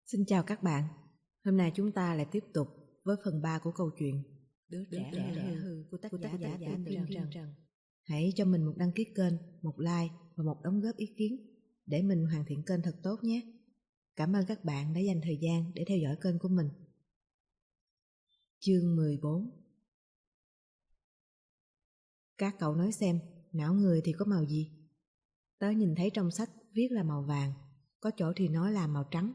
Xin chào các bạn. Hôm nay chúng ta lại tiếp tục với phần 3 của câu chuyện Đứa trẻ hư của tác giả Trần Trần. Hãy cho mình một đăng ký kênh, một like và một đóng góp ý kiến để mình hoàn thiện kênh thật tốt nhé. Cảm ơn các bạn đã dành thời gian để theo dõi kênh của mình. Chương 14. Các cậu nói xem, não người thì có màu gì? Tớ nhìn thấy trong sách viết là màu vàng, có chỗ thì nói là màu trắng.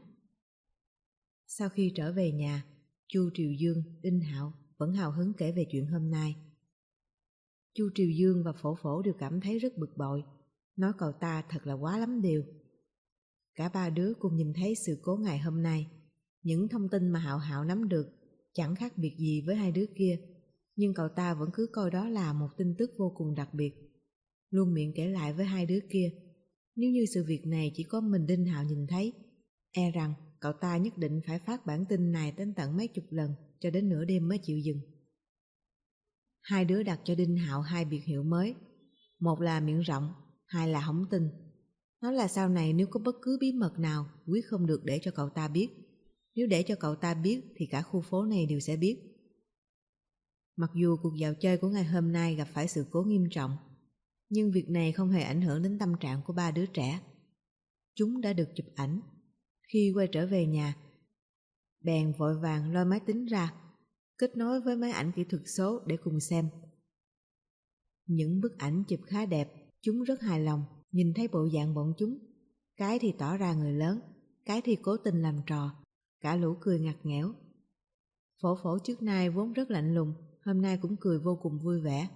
Sau khi trở về nhà, Chu Triều Dương, Đinh Hạo vẫn hào hứng kể về chuyện hôm nay. Chu Triều Dương và Phổ Phổ đều cảm thấy rất bực bội, nói cậu ta thật là quá lắm điều. Cả ba đứa cùng nhìn thấy sự cố ngày hôm nay. Những thông tin mà Hạo Hạo nắm được chẳng khác biệt gì với hai đứa kia, nhưng cậu ta vẫn cứ coi đó là một tin tức vô cùng đặc biệt, luôn miệng kể lại với hai đứa kia. Nếu như sự việc này chỉ có mình Đinh Hạo nhìn thấy, e rằng cậu ta nhất định phải phát bản tin này đến tận mấy chục lần cho đến nửa đêm mới chịu dừng. Hai đứa đặt cho Đinh Hạo hai biệt hiệu mới, một là miệng rộng, hai là hỏng tin. Nói là sau này nếu có bất cứ bí mật nào quyết không được để cho cậu ta biết. Nếu để cho cậu ta biết thì cả khu phố này đều sẽ biết. Mặc dù cuộc dạo chơi của ngày hôm nay gặp phải sự cố nghiêm trọng, nhưng việc này không hề ảnh hưởng đến tâm trạng của ba đứa trẻ. Chúng đã được chụp ảnh. Khi quay trở về nhà, bèn vội vàng lôi máy tính ra, kết nối với máy ảnh kỹ thuật số để cùng xem. Những bức ảnh chụp khá đẹp, chúng rất hài lòng, nhìn thấy bộ dạng bọn chúng. Cái thì tỏ ra người lớn, cái thì cố tình làm trò, cả lũ cười ngặt nghẽo. Phổ Phổ trước nay vốn rất lạnh lùng, hôm nay cũng cười vô cùng vui vẻ.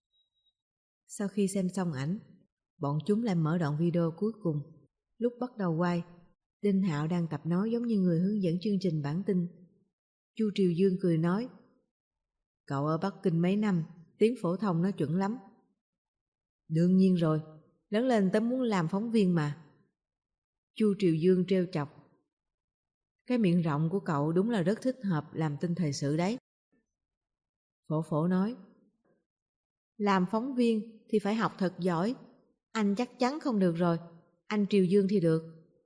Sau khi xem xong ảnh, bọn chúng lại mở đoạn video cuối cùng. Lúc bắt đầu quay, Đinh Hạo đang tập nói giống như người hướng dẫn chương trình bản tin. Chu Triều Dương cười nói: "Cậu ở Bắc Kinh mấy năm, tiếng phổ thông nói chuẩn lắm." "Đương nhiên rồi, lớn lên tớ muốn làm phóng viên mà." Chu Triều Dương trêu chọc: "Cái miệng rộng của cậu đúng là rất thích hợp làm tin thời sự đấy." Phổ Phổ nói: "Làm phóng viên thì phải học thật giỏi, anh chắc chắn không được rồi, anh Triều Dương thì được."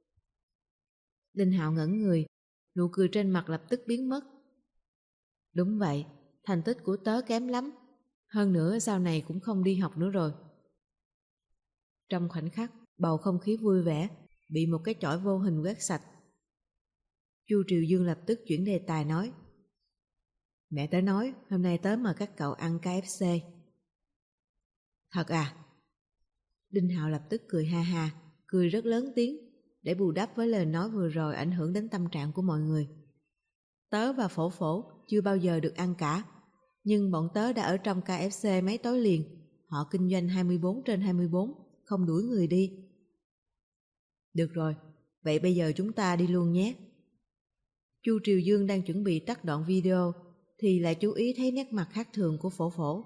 Đinh Hạo ngẩn người, nụ cười trên mặt lập tức biến mất. "Đúng vậy, thành tích của tớ kém lắm, hơn nữa sau này cũng không đi học nữa rồi." Trong khoảnh khắc, bầu không khí vui vẻ bị một cái chổi vô hình quét sạch. Chu Triều Dương lập tức chuyển đề tài nói: "Mẹ tớ nói hôm nay tớ mời các cậu ăn KFC." "Thật à?" Đinh Hạo lập tức cười ha ha, cười rất lớn tiếng để bù đắp với lời nói vừa rồi ảnh hưởng đến tâm trạng của mọi người. Tớ và Phổ Phổ chưa bao giờ được ăn cả, nhưng bọn tớ đã ở trong KFC mấy tối liền. Họ kinh doanh 24/24, không đuổi người đi. "Được rồi, vậy bây giờ chúng ta đi luôn nhé." Chu Triều Dương đang chuẩn bị tắt đoạn video thì lại chú ý thấy nét mặt khác thường của Phổ Phổ.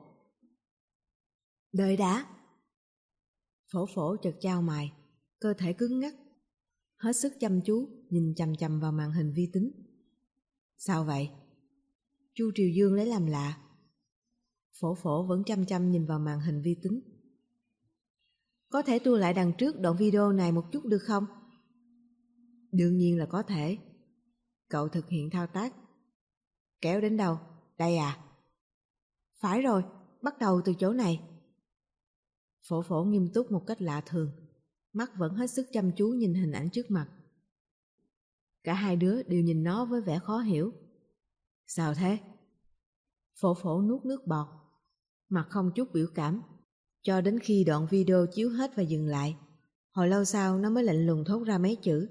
"Đợi đã." Phổ Phổ chợt chau mày, cơ thể cứng ngắc, hết sức chăm chú nhìn chằm chằm vào màn hình vi tính. "Sao vậy?" Chu Triều Dương lấy làm lạ. Phổ Phổ vẫn chăm chăm nhìn vào màn hình vi tính. "Có thể tua lại đằng trước đoạn video này một chút được không?" "Đương nhiên là có thể." Cậu thực hiện thao tác. "Kéo đến đâu? Đây à?" "Phải rồi, bắt đầu từ chỗ này." Phổ Phổ nghiêm túc một cách lạ thường, mắt vẫn hết sức chăm chú nhìn hình ảnh trước mặt. Cả hai đứa đều nhìn nó với vẻ khó hiểu. "Sao thế?" Phổ Phổ nuốt nước bọt, mặt không chút biểu cảm, cho đến khi đoạn video chiếu hết và dừng lại. Hồi lâu sau nó mới lạnh lùng thốt ra mấy chữ: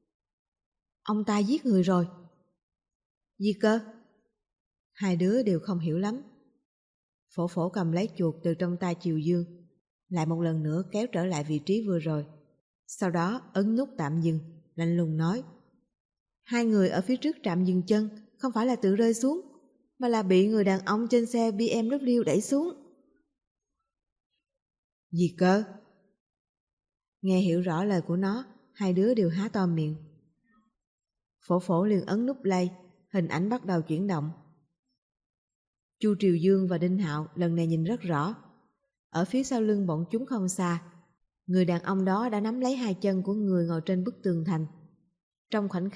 "Ông ta giết người rồi." "Gì cơ?" Hai đứa đều không hiểu lắm. Phổ Phổ cầm lấy chuột từ trong tay Triều Dương, lại một lần nữa kéo trở lại vị trí vừa rồi. Sau đó ấn nút tạm dừng, lạnh lùng nói: "Hai người ở phía trước trạm dừng chân không phải là tự rơi xuống, mà là bị người đàn ông trên xe BMW đẩy xuống." "Gì cơ?" Nghe hiểu rõ lời của nó, hai đứa đều há to miệng. Phổ Phổ liền ấn nút play, hình ảnh bắt đầu chuyển động. Chu Triều Dương và Đinh Hạo lần này nhìn rất rõ. Ở phía sau lưng bọn chúng không xa, người đàn ông đó đã nắm lấy hai chân của người ngồi trên bức tường thành. Trong khoảnh khắc,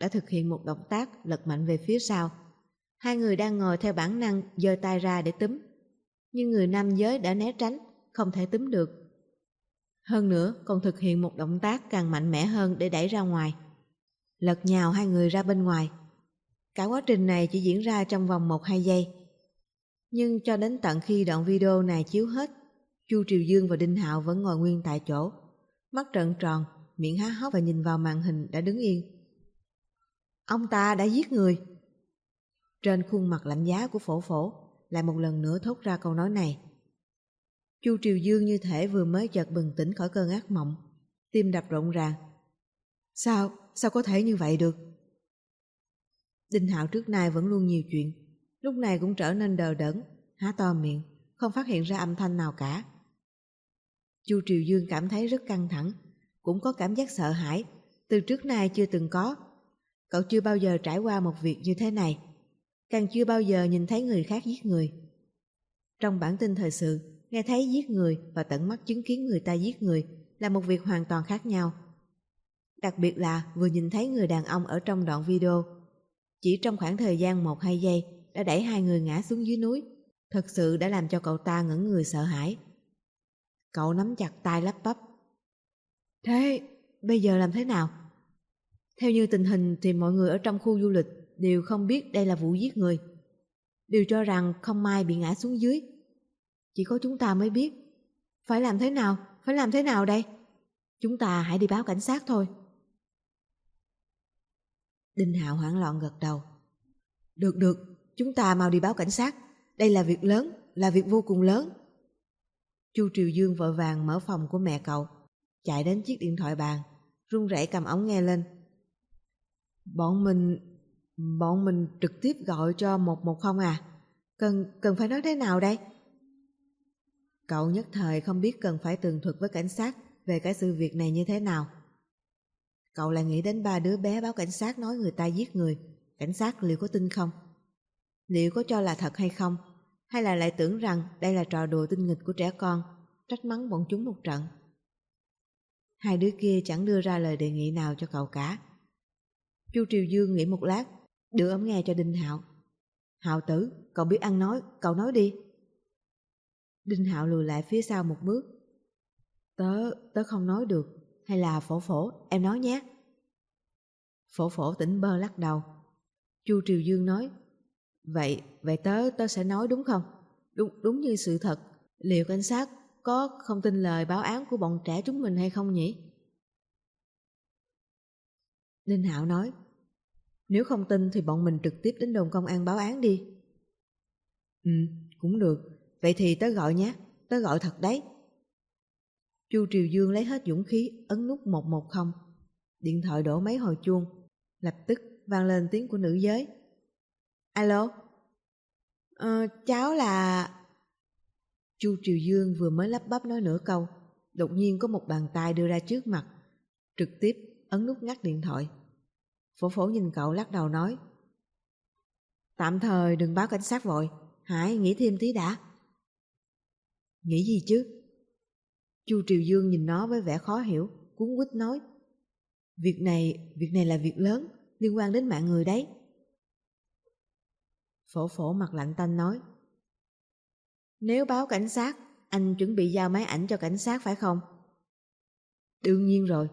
đã thực hiện một động tác lật mạnh về phía sau. Hai người đang ngồi theo bản năng giơ tay ra để túm, nhưng người nam giới đã né tránh, không thể túm được. Hơn nữa còn thực hiện một động tác càng mạnh mẽ hơn để đẩy ra ngoài, lật nhào hai người ra bên ngoài. Cả quá trình này chỉ diễn ra trong vòng 1-2 giây. Nhưng cho đến tận khi đoạn video này chiếu hết, Chu Triều Dương và Đinh Hạo vẫn ngồi nguyên tại chỗ, mắt trợn tròn, miệng há hốc và nhìn vào màn hình đã đứng yên. Ông ta đã giết người. Trên khuôn mặt lạnh giá của Phổ Phổ lại một lần nữa thốt ra câu nói này. Chu Triều Dương như thể vừa mới chợt bừng tỉnh khỏi cơn ác mộng, tim đập rộn ràng. Sao có thể như vậy được? Đinh Hạo trước nay vẫn luôn nhiều chuyện, lúc này cũng trở nên đờ đẫn, há to miệng, không phát hiện ra âm thanh nào cả. Chu Triều Dương cảm thấy rất căng thẳng, cũng có cảm giác sợ hãi, từ trước nay chưa từng có. Cậu chưa bao giờ trải qua một việc như thế này, càng chưa bao giờ nhìn thấy người khác giết người. Trong bản tin thời sự, nghe thấy giết người và tận mắt chứng kiến người ta giết người là một việc hoàn toàn khác nhau. Đặc biệt là vừa nhìn thấy người đàn ông ở trong đoạn video, chỉ trong khoảng thời gian 1-2 giây đã đẩy hai người ngã xuống dưới núi, thật sự đã làm cho cậu ta ngẩn người sợ hãi. Cậu nắm chặt tay lắp bắp. Thế bây giờ làm thế nào? Theo như tình hình thì mọi người ở trong khu du lịch đều không biết đây là vụ giết người, đều cho rằng không may bị ngã xuống dưới. Chỉ có chúng ta mới biết. Phải làm thế nào đây? Chúng ta hãy đi báo cảnh sát thôi. Đinh Hạo hoảng loạn gật đầu. Được, chúng ta mau đi báo cảnh sát. Đây là việc lớn, là việc vô cùng lớn. Chu Triều Dương vội vàng mở phòng của mẹ cậu, chạy đến chiếc điện thoại bàn, run rẩy cầm ống nghe lên. Bọn mình trực tiếp gọi cho 110 à? Cần phải nói thế nào đây? Cậu nhất thời không biết cần phải tường thuật với cảnh sát về cái sự việc này như thế nào. Cậu lại nghĩ đến 3 đứa bé báo cảnh sát nói người ta giết người, cảnh sát liệu có tin không? Liệu có cho là thật hay không? Hay là lại tưởng rằng đây là trò đùa tinh nghịch của trẻ con, trách mắng bọn chúng một trận? Hai đứa kia chẳng đưa ra lời đề nghị nào cho cậu cả. Chu Triều Dương nghĩ một lát, đưa ống nghe cho Đinh Hạo. Hạo tử, cậu biết ăn nói, cậu nói đi. Đinh Hạo lùi lại phía sau một bước. Tớ không nói được, hay là Phổ Phổ, em nói nhé. Phổ Phổ tỉnh bơ lắc đầu. Chu Triều Dương nói, Vậy tớ sẽ nói đúng không? Đúng như sự thật. Liệu cảnh sát có không tin lời báo án của bọn trẻ chúng mình hay không nhỉ? Đinh Hạo nói, nếu không tin thì bọn mình trực tiếp đến đồn công an báo án đi. Cũng được. Vậy thì tớ gọi nhé, tớ gọi thật đấy. Chu Triều Dương lấy hết dũng khí ấn nút 110. Điện thoại đổ mấy hồi chuông, lập tức vang lên tiếng của nữ giới. Alo? Cháu là... Chu Triều Dương vừa mới lắp bắp nói nửa câu, đột nhiên có một bàn tay đưa ra trước mặt, trực tiếp ấn nút ngắt điện thoại. Phổ Phổ nhìn cậu lắc đầu nói, tạm thời đừng báo cảnh sát vội, hãy nghĩ thêm tí đã. Nghĩ gì chứ? Chu Triều Dương nhìn nó với vẻ khó hiểu, cuống quýt nói, Việc này là việc lớn, liên quan đến mạng người đấy. Phổ Phổ mặt lạnh tanh nói, nếu báo cảnh sát, anh chuẩn bị giao máy ảnh cho cảnh sát phải không? Đương nhiên rồi.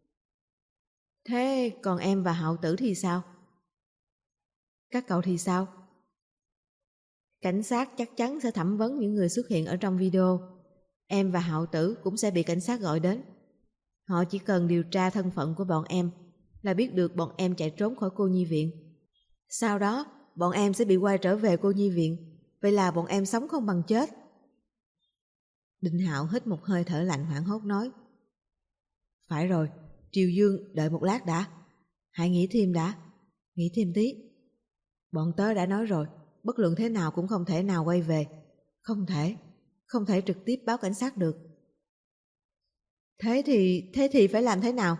Thế còn em và Hạo tử thì sao? Các cậu thì sao? Cảnh sát chắc chắn sẽ thẩm vấn những người xuất hiện ở trong video. Em và Hạo tử cũng sẽ bị cảnh sát gọi đến. Họ chỉ cần điều tra thân phận của bọn em là biết được bọn em chạy trốn khỏi cô nhi viện. Sau đó, bọn em sẽ bị quay trở về cô nhi viện. Vậy là bọn em sống không bằng chết. Đinh Hạo hít một hơi thở lạnh hoảng hốt nói, phải rồi, Triều Dương đợi một lát đã. Hãy nghĩ thêm đã, nghĩ thêm tí. Bọn tớ đã nói rồi, bất luận thế nào cũng không thể nào quay về. Không thể trực tiếp báo cảnh sát được. Thế thì phải làm thế nào?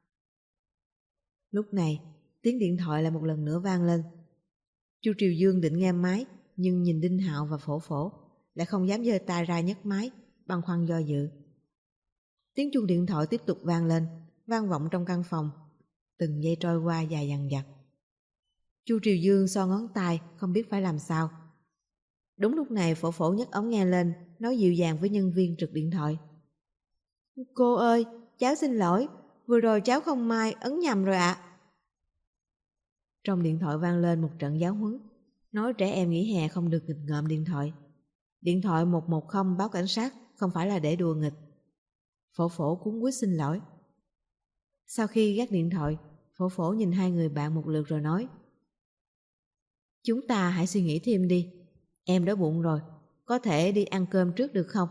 Lúc này, tiếng điện thoại lại một lần nữa vang lên. Chu Triều Dương định nghe máy, nhưng nhìn Đinh Hạo và Phổ Phổ, lại không dám giơ tay ra nhấc máy, băn khoăn do dự. Tiếng chuông điện thoại tiếp tục vang lên, vang vọng trong căn phòng. Từng giây trôi qua dài dằng dặc. Chu Triều Dương so ngón tay, không biết phải làm sao. Đúng lúc này Phổ Phổ nhấc ống nghe lên, nói dịu dàng với nhân viên trực điện thoại. Cô ơi, cháu xin lỗi, vừa rồi cháu không may ấn nhầm rồi ạ. Trong điện thoại vang lên một trận giáo huấn, nói trẻ em nghỉ hè không được nghịch ngợm điện thoại. Điện thoại 110 báo cảnh sát, không phải là để đùa nghịch. Phổ Phổ cuống quýt xin lỗi. Sau khi gác điện thoại, Phổ Phổ nhìn hai người bạn một lượt rồi nói. Chúng ta hãy suy nghĩ thêm đi. Em đói bụng rồi, có thể đi ăn cơm trước được không?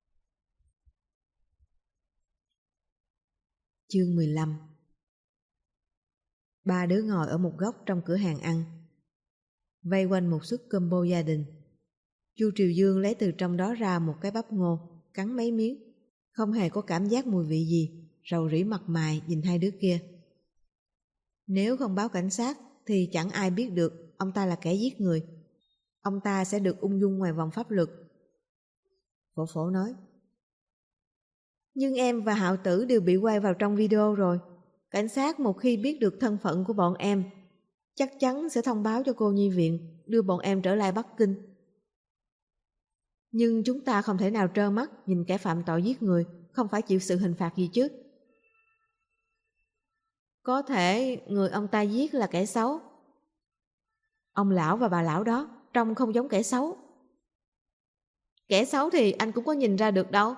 Chương 15. Ba đứa ngồi ở một góc trong cửa hàng ăn, vây quanh một suất combo gia đình. Chu Triều Dương lấy từ trong đó ra một cái bắp ngô, cắn mấy miếng, không hề có cảm giác mùi vị gì, rầu rĩ mặt mày nhìn hai đứa kia. Nếu không báo cảnh sát thì chẳng ai biết được ông ta là kẻ giết người. Ông ta sẽ được ung dung ngoài vòng pháp luật. Phổ Phổ nói. Nhưng em và Hạo Tử đều bị quay vào trong video rồi. Cảnh sát một khi biết được thân phận của bọn em, chắc chắn sẽ thông báo cho cô nhi viện, đưa bọn em trở lại Bắc Kinh. Nhưng chúng ta không thể nào trơ mắt nhìn kẻ phạm tội giết người, không phải chịu sự hình phạt gì chứ. Có thể người ông ta giết là kẻ xấu. Ông lão và bà lão đó trông không giống kẻ xấu. Kẻ xấu thì anh cũng có nhìn ra được đâu.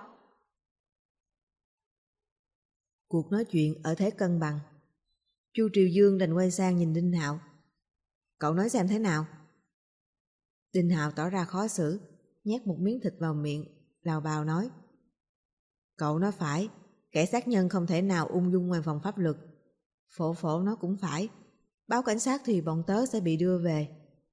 Cuộc nói chuyện ở thế cân bằng. Chu Triều Dương đành quay sang nhìn Đinh Hạo. Cậu nói xem thế nào? Đinh Hạo tỏ ra khó xử, nhét một miếng thịt vào miệng, lào bào nói. Cậu nói phải, kẻ sát nhân không thể nào ung dung ngoài vòng pháp luật. Phổ Phổ nói cũng phải, báo cảnh sát thì bọn tớ sẽ bị đưa về.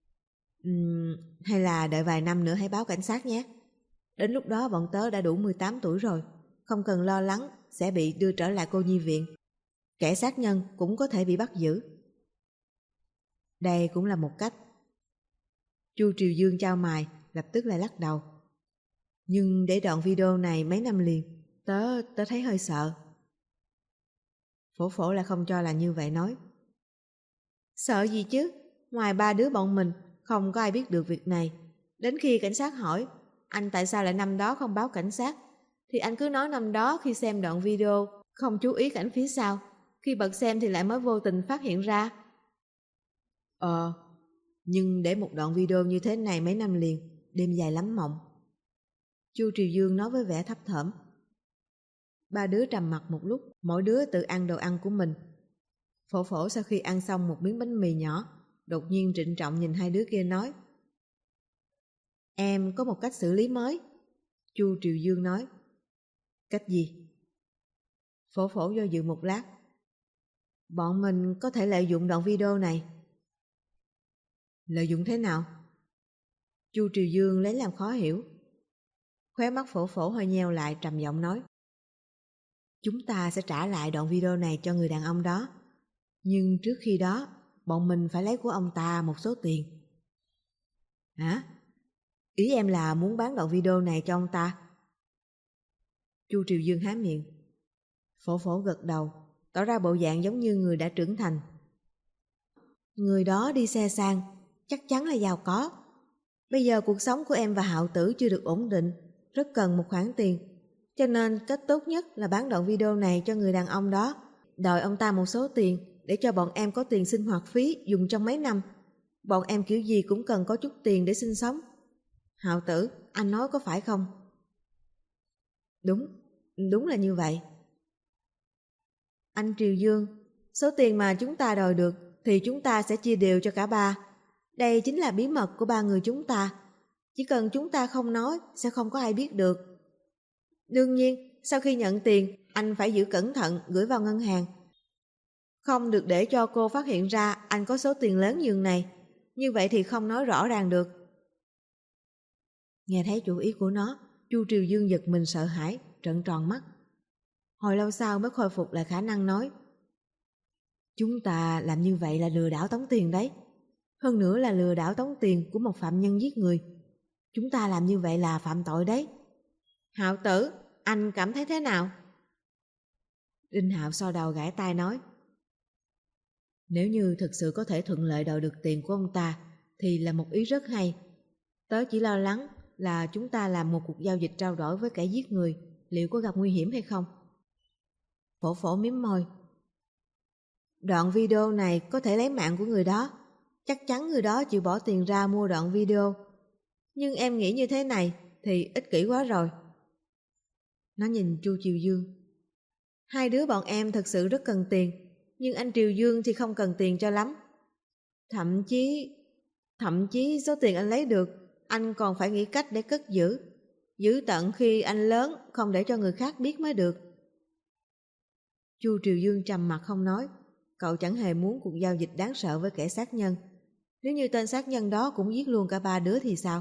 Hay là đợi vài năm nữa hãy báo cảnh sát nhé. Đến lúc đó bọn tớ đã đủ 18 tuổi rồi, không cần lo lắng sẽ bị đưa trở lại cô nhi viện. Kẻ sát nhân cũng có thể bị bắt giữ. Đây cũng là một cách. Chu Triều Dương chau mày, lập tức lại lắc đầu. Nhưng để đoạn video này mấy năm liền, tớ thấy hơi sợ. Phổ Phổ lại không cho là như vậy nói. Sợ gì chứ, ngoài ba đứa bọn mình, không có ai biết được việc này. Đến khi cảnh sát hỏi, anh tại sao lại năm đó không báo cảnh sát, thì anh cứ nói năm đó khi xem đoạn video, không chú ý cảnh phía sau. Khi bật xem thì lại mới vô tình phát hiện ra. Nhưng để một đoạn video như thế này mấy năm liền, đêm dài lắm mộng. Chu Triều Dương nói với vẻ thấp thỏm. Ba đứa trầm mặc một lúc, mỗi đứa tự ăn đồ ăn của mình. Phổ Phổ sau khi ăn xong một miếng bánh mì nhỏ, đột nhiên trịnh trọng nhìn hai đứa kia nói. Em có một cách xử lý mới. Chu Triều Dương nói. Cách gì? Phổ Phổ do dự một lát. Bọn mình có thể lợi dụng đoạn video này. Lợi dụng thế nào? Chu Triều Dương lấy làm khó hiểu. Khóe mắt Phổ Phổ hơi nheo lại, trầm giọng nói. Chúng ta sẽ trả lại đoạn video này cho người đàn ông đó. Nhưng trước khi đó, bọn mình phải lấy của ông ta một số tiền. Hả? Ý em là muốn bán đoạn video này cho ông ta? Chu Triều Dương há miệng. Phổ Phổ gật đầu, tỏ ra bộ dạng giống như người đã trưởng thành. Người đó đi xe sang, chắc chắn là giàu có. Bây giờ cuộc sống của em và Hạo Tử chưa được ổn định, rất cần một khoản tiền. Cho nên cách tốt nhất là bán đoạn video này cho người đàn ông đó, đòi ông ta một số tiền để cho bọn em có tiền sinh hoạt phí dùng trong mấy năm. Bọn em kiểu gì cũng cần có chút tiền để sinh sống. Hạo Tử, anh nói có phải không? Đúng là như vậy. Anh Triều Dương, số tiền mà chúng ta đòi được thì chúng ta sẽ chia đều cho cả ba. Đây chính là bí mật của ba người chúng ta. Chỉ cần chúng ta không nói sẽ không có ai biết được. Đương nhiên, sau khi nhận tiền, anh phải giữ cẩn thận gửi vào ngân hàng. Không được để cho cô phát hiện ra anh có số tiền lớn như này. Như vậy thì không nói rõ ràng được. Nghe thấy chủ ý của nó, Chu Triều Dương giật mình sợ hãi, trợn tròn mắt. Hồi lâu sau mới khôi phục lại khả năng nói. Chúng ta làm như vậy là lừa đảo tống tiền đấy. Hơn nữa là lừa đảo tống tiền của một phạm nhân giết người. Chúng ta làm như vậy là phạm tội đấy. Hạo Tử, anh cảm thấy thế nào? Đinh Hạo so đầu gãi tai nói. Nếu như thực sự có thể thuận lợi đòi được tiền của ông ta thì là một ý rất hay. Tớ chỉ lo lắng là chúng ta làm một cuộc giao dịch trao đổi với kẻ giết người, liệu có gặp nguy hiểm hay không? Phổ phổ mím môi. Đoạn video này có thể lấy mạng của người đó. Chắc chắn người đó chịu bỏ tiền ra mua đoạn video. Nhưng em nghĩ như thế này thì ích kỷ quá rồi. Nó nhìn Chu Triều Dương. Hai đứa bọn em thật sự rất cần tiền, nhưng anh Triều Dương thì không cần tiền cho lắm. Thậm chí số tiền anh lấy được, anh còn phải nghĩ cách để cất giữ. Giữ tận khi anh lớn, không để cho người khác biết mới được. Chu Triều Dương trầm mặt không nói. Cậu chẳng hề muốn cuộc giao dịch đáng sợ với kẻ sát nhân. Nếu như tên sát nhân đó cũng giết luôn cả ba đứa thì sao?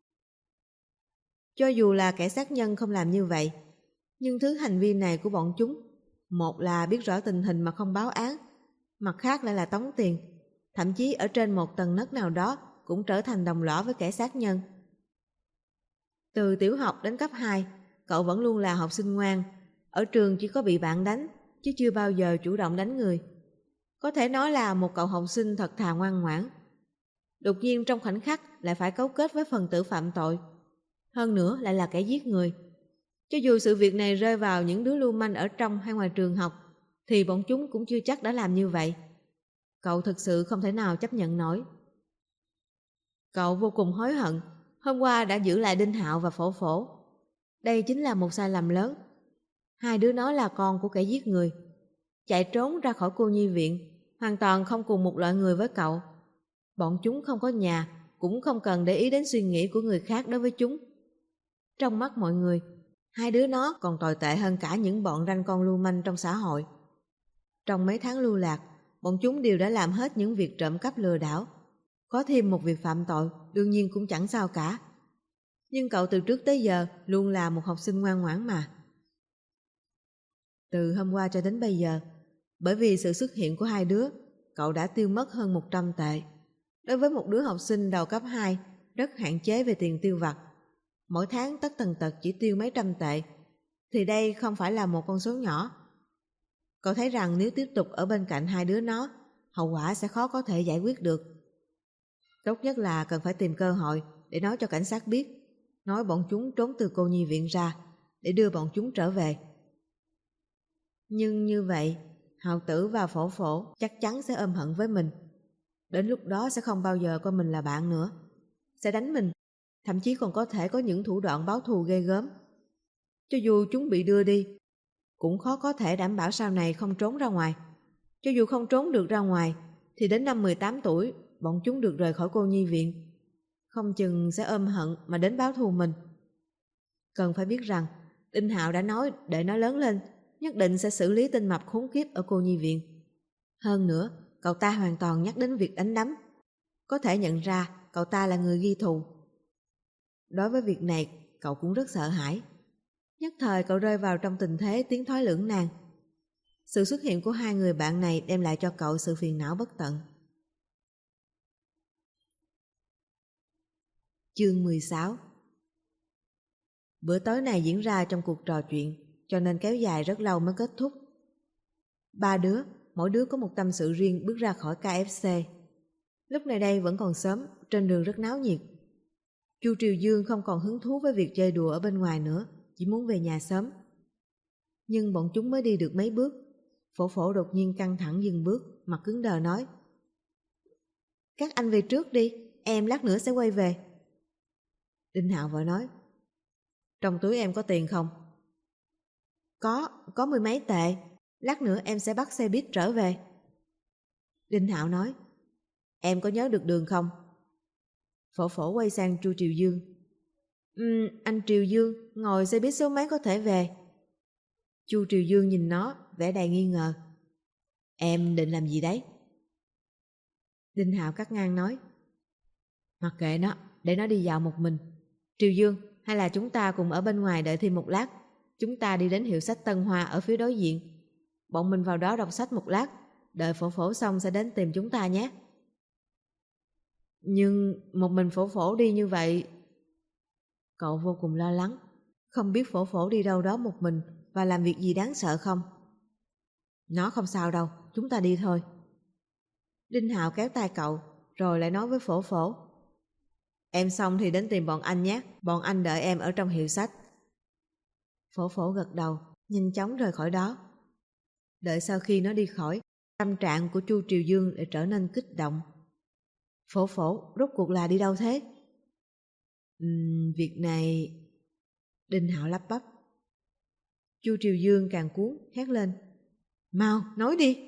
Cho dù là kẻ sát nhân không làm như vậy, nhưng thứ hành vi này của bọn chúng, một là biết rõ tình hình mà không báo án, mặt khác lại là tống tiền, thậm chí ở trên một tầng nấc nào đó cũng trở thành đồng lõa với kẻ sát nhân. Từ tiểu học đến cấp 2, cậu vẫn luôn là học sinh ngoan, ở trường chỉ có bị bạn đánh, chứ chưa bao giờ chủ động đánh người. Có thể nói là một cậu học sinh thật thà ngoan ngoãn. Đột nhiên trong khoảnh khắc lại phải cấu kết với phần tử phạm tội. Hơn nữa lại là kẻ giết người. Cho dù sự việc này rơi vào những đứa lưu manh ở trong hay ngoài trường học, thì bọn chúng cũng chưa chắc đã làm như vậy. Cậu thực sự không thể nào chấp nhận nổi. Cậu vô cùng hối hận, hôm qua đã giữ lại Đinh Hạo và Phổ Phổ. Đây chính là một sai lầm lớn. Hai đứa nó là con của kẻ giết người, chạy trốn ra khỏi cô nhi viện, hoàn toàn không cùng một loại người với cậu. Bọn chúng không có nhà, cũng không cần để ý đến suy nghĩ của người khác đối với chúng. Trong mắt mọi người, hai đứa nó còn tồi tệ hơn cả những bọn ranh con lưu manh trong xã hội. Trong mấy tháng lưu lạc, bọn chúng đều đã làm hết những việc trộm cắp lừa đảo. Có thêm một việc phạm tội, đương nhiên cũng chẳng sao cả. Nhưng cậu từ trước tới giờ luôn là một học sinh ngoan ngoãn mà. Từ hôm qua cho đến bây giờ, bởi vì sự xuất hiện của hai đứa, cậu đã tiêu mất hơn 100 tệ. Đối với một đứa học sinh đầu cấp 2, rất hạn chế về tiền tiêu vặt. Mỗi tháng tất tần tật chỉ tiêu mấy trăm tệ, thì đây không phải là một con số nhỏ. Cậu thấy rằng nếu tiếp tục ở bên cạnh hai đứa nó, hậu quả sẽ khó có thể giải quyết được. Tốt nhất là cần phải tìm cơ hội để nói cho cảnh sát biết, nói bọn chúng trốn từ cô nhi viện ra, để đưa bọn chúng trở về. Nhưng như vậy, Hạo Tử và Phổ Phổ chắc chắn sẽ ôm hận với mình. Đến lúc đó sẽ không bao giờ coi mình là bạn nữa, sẽ đánh mình, thậm chí còn có thể có những thủ đoạn báo thù ghê gớm. Cho dù chúng bị đưa đi, cũng khó có thể đảm bảo sau này không trốn ra ngoài. Cho dù không trốn được ra ngoài, thì đến năm 18 tuổi, bọn chúng được rời khỏi cô nhi viện. Không chừng sẽ ôm hận mà đến báo thù mình. Cần phải biết rằng, Đinh Hạo đã nói để nó lớn lên, nhất định sẽ xử lý tên mập khốn kiếp ở cô nhi viện. Hơn nữa, cậu ta hoàn toàn nhắc đến việc đánh đấm. Có thể nhận ra cậu ta là người ghi thù. Đối với việc này, cậu cũng rất sợ hãi. Nhất thời cậu rơi vào trong tình thế tiến thoái lưỡng nan. Sự xuất hiện của hai người bạn này đem lại cho cậu sự phiền não bất tận. Chương 16. Bữa tối này diễn ra trong cuộc trò chuyện, cho nên kéo dài rất lâu mới kết thúc. Ba đứa, mỗi đứa có một tâm sự riêng bước ra khỏi KFC. Lúc này đây vẫn còn sớm, trên đường rất náo nhiệt. Chu Triều Dương không còn hứng thú với việc chơi đùa ở bên ngoài nữa, chỉ muốn về nhà sớm. Nhưng bọn chúng mới đi được mấy bước, Phổ Phổ đột nhiên căng thẳng dừng bước, mặt cứng đờ nói: "Các anh về trước đi, em lát nữa sẽ quay về." Đinh Hạo vội nói: "Trong túi em có tiền không?" Có 10 mấy tệ, lát nữa em sẽ bắt xe buýt trở về." Đinh Hạo nói: "Em có nhớ được đường không?" Phổ Phổ quay sang Chu Triều Dương: Anh Triều Dương, ngồi xe buýt số mấy có thể về?" Chu Triều Dương nhìn nó, vẻ đầy nghi ngờ: "Em định làm gì đấy?" Đinh Hạo cắt ngang nói: "Mặc kệ nó, để nó đi dạo một mình. Triều Dương, hay là chúng ta cùng ở bên ngoài đợi thêm một lát. Chúng ta đi đến hiệu sách Tân Hoa ở phía đối diện. Bọn mình vào đó đọc sách một lát, đợi Phổ Phổ xong sẽ đến tìm chúng ta nhé." "Nhưng một mình Phổ Phổ đi như vậy..." Cậu vô cùng lo lắng, không biết Phổ Phổ đi đâu đó một mình và làm việc gì đáng sợ không. "Nó không sao đâu, chúng ta đi thôi." Đinh Hạo kéo tay cậu, rồi lại nói với Phổ Phổ. Em xong thì đến tìm bọn anh nhé, bọn anh đợi em ở trong hiệu sách. Phổ Phổ gật đầu, nhanh chóng rời khỏi đó. Đợi sau khi nó đi khỏi, tâm trạng của Chu Triều Dương lại trở nên kích động. Phổ Phổ, rốt cuộc là đi đâu thế? Việc này... Đinh Hạo lắp bắp. Chu Triều Dương càng cuốn, hét lên. Mau, nói đi.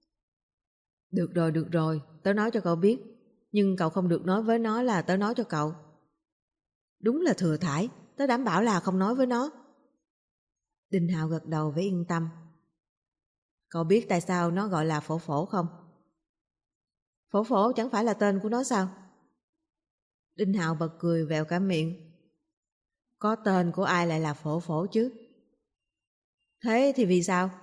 Được rồi, tớ nói cho cậu biết. Nhưng cậu không được nói với nó là tớ nói cho cậu. Đúng là thừa thải, tớ đảm bảo là không nói với nó. Đinh Hạo gật đầu với yên tâm. Cậu biết tại sao nó gọi là Phổ Phổ không? Phổ Phổ chẳng phải là tên của nó sao? Đinh Hạo bật cười vèo cả miệng. Có tên của ai lại là Phổ Phổ chứ? Thế thì vì sao?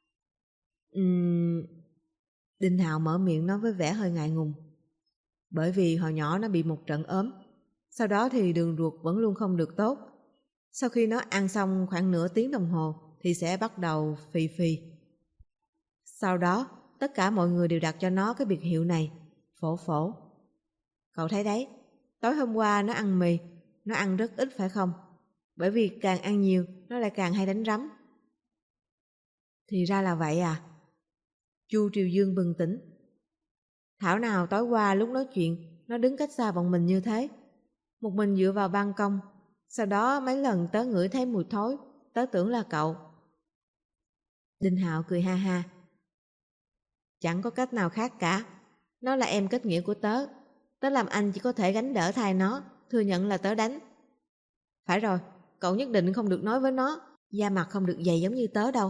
Đinh Hạo mở miệng nói với vẻ hơi ngại ngùng. Bởi vì hồi nhỏ nó bị một trận ốm. Sau đó thì đường ruột vẫn luôn không được tốt. Sau khi nó ăn xong khoảng nửa tiếng đồng hồ thì sẽ bắt đầu phì phì. Sau đó tất cả mọi người đều đặt cho nó cái biệt hiệu này, Phổ Phổ. Cậu thấy đấy, tối hôm qua nó ăn mì, nó ăn rất ít phải không? Bởi vì càng ăn nhiều nó lại càng hay đánh rắm. Thì ra là vậy à? Chu Triều Dương bừng tỉnh. Thảo nào tối qua lúc nói chuyện nó đứng cách xa bọn mình như thế, một mình dựa vào ban công. Sau đó mấy lần tớ ngửi thấy mùi thối, tớ tưởng là cậu. Đinh Hạo cười ha ha. Chẳng có cách nào khác cả. Nó là em kết nghĩa của tớ. Tớ làm anh chỉ có thể gánh đỡ thay nó, thừa nhận là tớ đánh. Phải rồi, cậu nhất định không được nói với nó, da mặt không được dày giống như tớ đâu.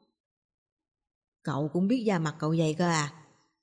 Cậu cũng biết da mặt cậu dày cơ à?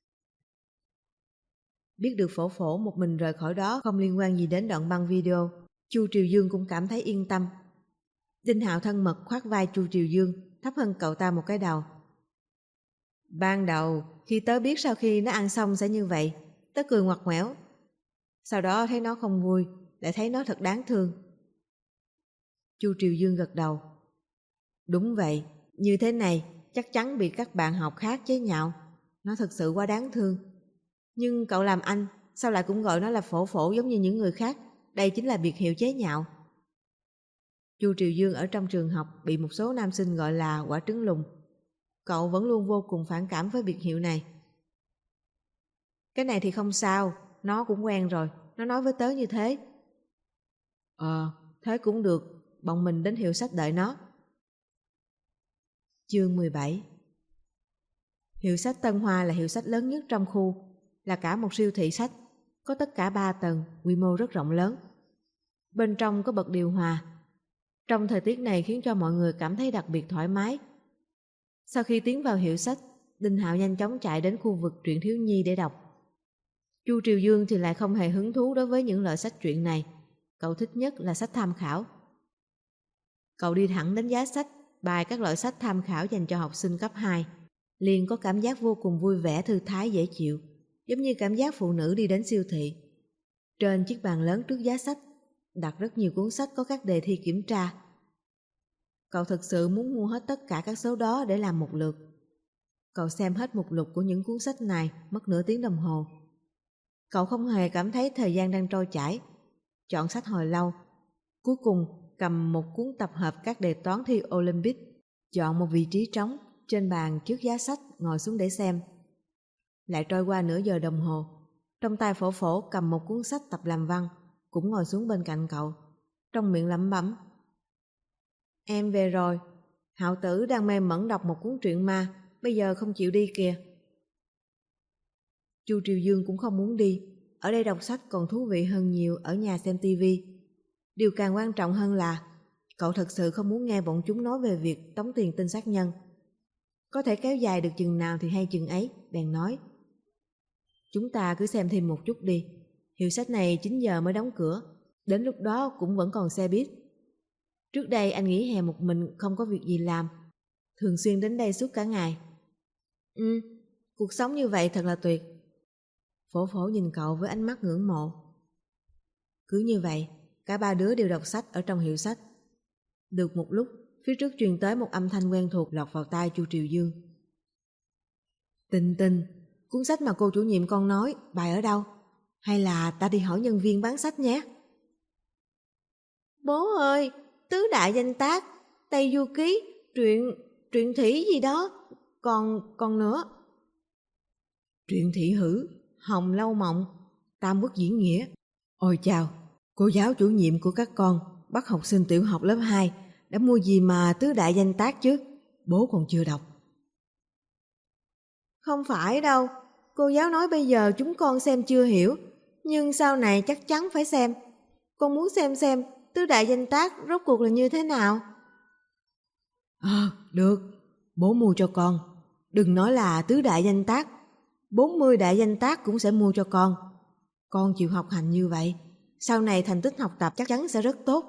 Biết được Phổ Phổ một mình rời khỏi đó không liên quan gì đến đoạn băng video, Chu Triều Dương cũng cảm thấy yên tâm. Đinh Hạo thân mật khoác vai Chu Triều Dương, thấp hơn cậu ta một cái đầu. Ban đầu, khi tớ biết sau khi nó ăn xong sẽ như vậy, tớ cười ngoặt ngoẻo. Sau đó thấy nó không vui, lại thấy nó thật đáng thương. Chu Triều Dương gật đầu. Đúng vậy, như thế này chắc chắn bị các bạn học khác chế nhạo. Nó thật sự quá đáng thương. Nhưng cậu làm anh, sao lại cũng gọi nó là Phổ Phổ giống như những người khác? Đây chính là biệt hiệu chế nhạo. Chu Triều Dương ở trong trường học bị một số nam sinh gọi là quả trứng lùn. Cậu vẫn luôn vô cùng phản cảm với biệt hiệu này. Cái này thì không sao, nó cũng quen rồi, nó nói với tớ như thế. Thế cũng được, bọn mình đến hiệu sách đợi nó. Chương 17. Hiệu sách Tân Hoa là hiệu sách lớn nhất trong khu, là cả một siêu thị sách, có tất cả 3 tầng, quy mô rất rộng lớn. Bên trong có bật điều hòa. Trong thời tiết này khiến cho mọi người cảm thấy đặc biệt thoải mái. Sau khi tiến vào hiệu sách, Đinh Hạo nhanh chóng chạy đến khu vực truyện thiếu nhi để đọc. Chu Triều Dương thì lại không hề hứng thú đối với những loại sách truyện này. Cậu thích nhất là sách tham khảo. Cậu đi thẳng đến giá sách, bài các loại sách tham khảo dành cho học sinh cấp 2. Liền có cảm giác vô cùng vui vẻ, thư thái, dễ chịu, giống như cảm giác phụ nữ đi đến siêu thị. Trên chiếc bàn lớn trước giá sách, đặt rất nhiều cuốn sách có các đề thi kiểm tra. Cậu thực sự muốn mua hết tất cả các số đó để làm một lượt. Cậu xem hết mục lục của những cuốn sách này mất nửa tiếng đồng hồ. Cậu không hề cảm thấy thời gian đang trôi chảy. Chọn sách hồi lâu. Cuối cùng cầm một cuốn tập hợp các đề toán thi Olympic, chọn một vị trí trống trên bàn trước giá sách, ngồi xuống để xem. Lại trôi qua nửa giờ đồng hồ. Trong tay Phổ Phổ cầm một cuốn sách tập làm văn, cũng ngồi xuống bên cạnh cậu, trong miệng lẩm bẩm. Em về rồi, Hạo Tử đang mê mẩn đọc một cuốn truyện ma, bây giờ không chịu đi kìa. Chu Triều Dương cũng không muốn đi, ở đây đọc sách còn thú vị hơn nhiều ở nhà xem tivi. Điều càng quan trọng hơn là cậu thật sự không muốn nghe bọn chúng nói về việc tống tiền tinh sát nhân. Có thể kéo dài được chừng nào thì hay chừng ấy, bèn nói. Chúng ta cứ xem thêm một chút đi, hiệu sách này 9 giờ mới đóng cửa, đến lúc đó cũng vẫn còn xe buýt. Trước đây anh nghỉ hè một mình không có việc gì làm, thường xuyên đến đây suốt cả ngày. Cuộc sống như vậy thật là tuyệt. Phổ Phổ nhìn cậu với ánh mắt ngưỡng mộ. Cứ như vậy, cả ba đứa đều đọc sách ở trong hiệu sách. Được một lúc, phía trước truyền tới một âm thanh quen thuộc lọt vào tai Chu Triều Dương. Tinh Tinh, cuốn sách mà cô chủ nhiệm con nói, bài ở đâu? Hay là ta đi hỏi nhân viên bán sách nhé? Bố ơi, tứ đại danh tác, Tây Du Ký, truyện thủy gì đó, còn nữa. Truyện thị hử, Hồng Lâu Mộng, Tam Quốc Diễn Nghĩa. Ôi chào, cô giáo chủ nhiệm của các con, bắt học sinh tiểu học lớp 2, đã mua gì mà tứ đại danh tác chứ? Bố còn chưa đọc. Không phải đâu, cô giáo nói bây giờ chúng con xem chưa hiểu, nhưng sau này chắc chắn phải xem. Con muốn xem tứ đại danh tác rốt cuộc là như thế nào. Được, bố mua cho con. Đừng nói là tứ đại danh tác, 40 đại danh tác cũng sẽ mua cho con. Con chịu học hành như vậy, sau này thành tích học tập chắc chắn sẽ rất tốt.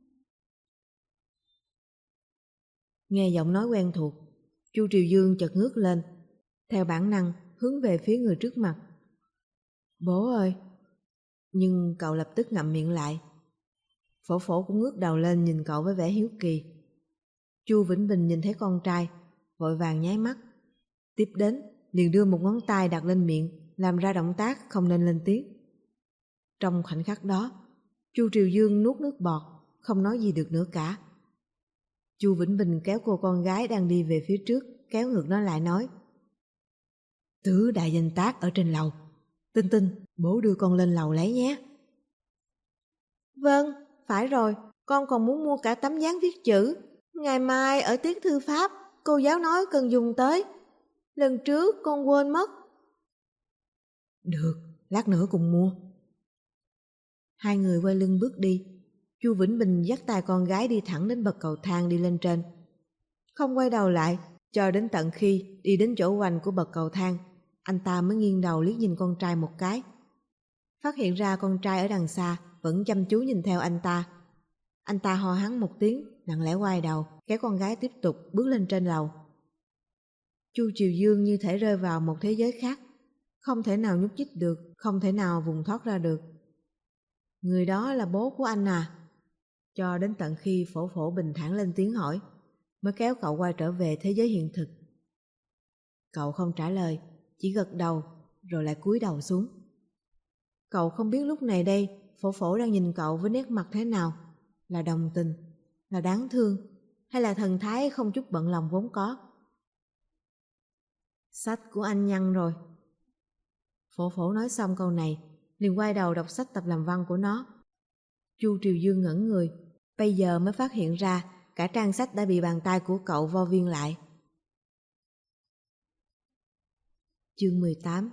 Nghe giọng nói quen thuộc, Chu Triều Dương chợt ngước lên, theo bản năng hướng về phía người trước mặt. Bố ơi! Nhưng cậu lập tức ngậm miệng lại. Phổ Phổ cũng ngước đầu lên nhìn cậu với vẻ hiếu kỳ. Chu Vĩnh Bình nhìn thấy con trai, vội vàng nháy mắt. Tiếp đến, liền đưa một ngón tay đặt lên miệng, làm ra động tác không nên lên tiếng. Trong khoảnh khắc đó, Chu Triều Dương nuốt nước bọt, không nói gì được nữa cả. Chu Vĩnh Bình kéo cô con gái đang đi về phía trước, kéo ngược nó lại nói. Tứ đại danh tác ở trên lầu. Tinh Tinh, bố đưa con lên lầu lấy nhé. Vâng, phải rồi, con còn muốn mua cả tấm dáng viết chữ. Ngày mai ở tiết thư pháp, cô giáo nói cần dùng tới. Lần trước con quên mất. Được, lát nữa cùng mua. Hai người quay lưng bước đi. Chu Vĩnh Bình dắt tay con gái đi thẳng đến bậc cầu thang đi lên trên. Không quay đầu lại, cho đến tận khi đi đến chỗ hoành của bậc cầu thang, anh ta mới nghiêng đầu liếc nhìn con trai một cái. Phát hiện ra con trai ở đằng xa vẫn chăm chú nhìn theo anh ta. Anh ta ho hắng một tiếng, lặng lẽ quay đầu, kéo con gái tiếp tục bước lên trên lầu. Chu Triều Dương như thể rơi vào một thế giới khác, không thể nào nhúc nhích được, không thể nào vùng thoát ra được. Người đó là bố của anh à? Cho đến tận khi Phổ Phổ bình thản lên tiếng hỏi, mới kéo cậu quay trở về thế giới hiện thực. Cậu không trả lời, chỉ gật đầu, rồi lại cúi đầu xuống. Cậu không biết lúc này đây, Phổ Phổ đang nhìn cậu với nét mặt thế nào, là đồng tình, là đáng thương, hay là thần thái không chút bận lòng vốn có. Sách của anh nhăn rồi. Phổ Phổ nói xong câu này, liền quay đầu đọc sách tập làm văn của nó. Chu Triều Dương ngẩn người, bây giờ mới phát hiện ra cả trang sách đã bị bàn tay của cậu vo viên lại. Chương 18.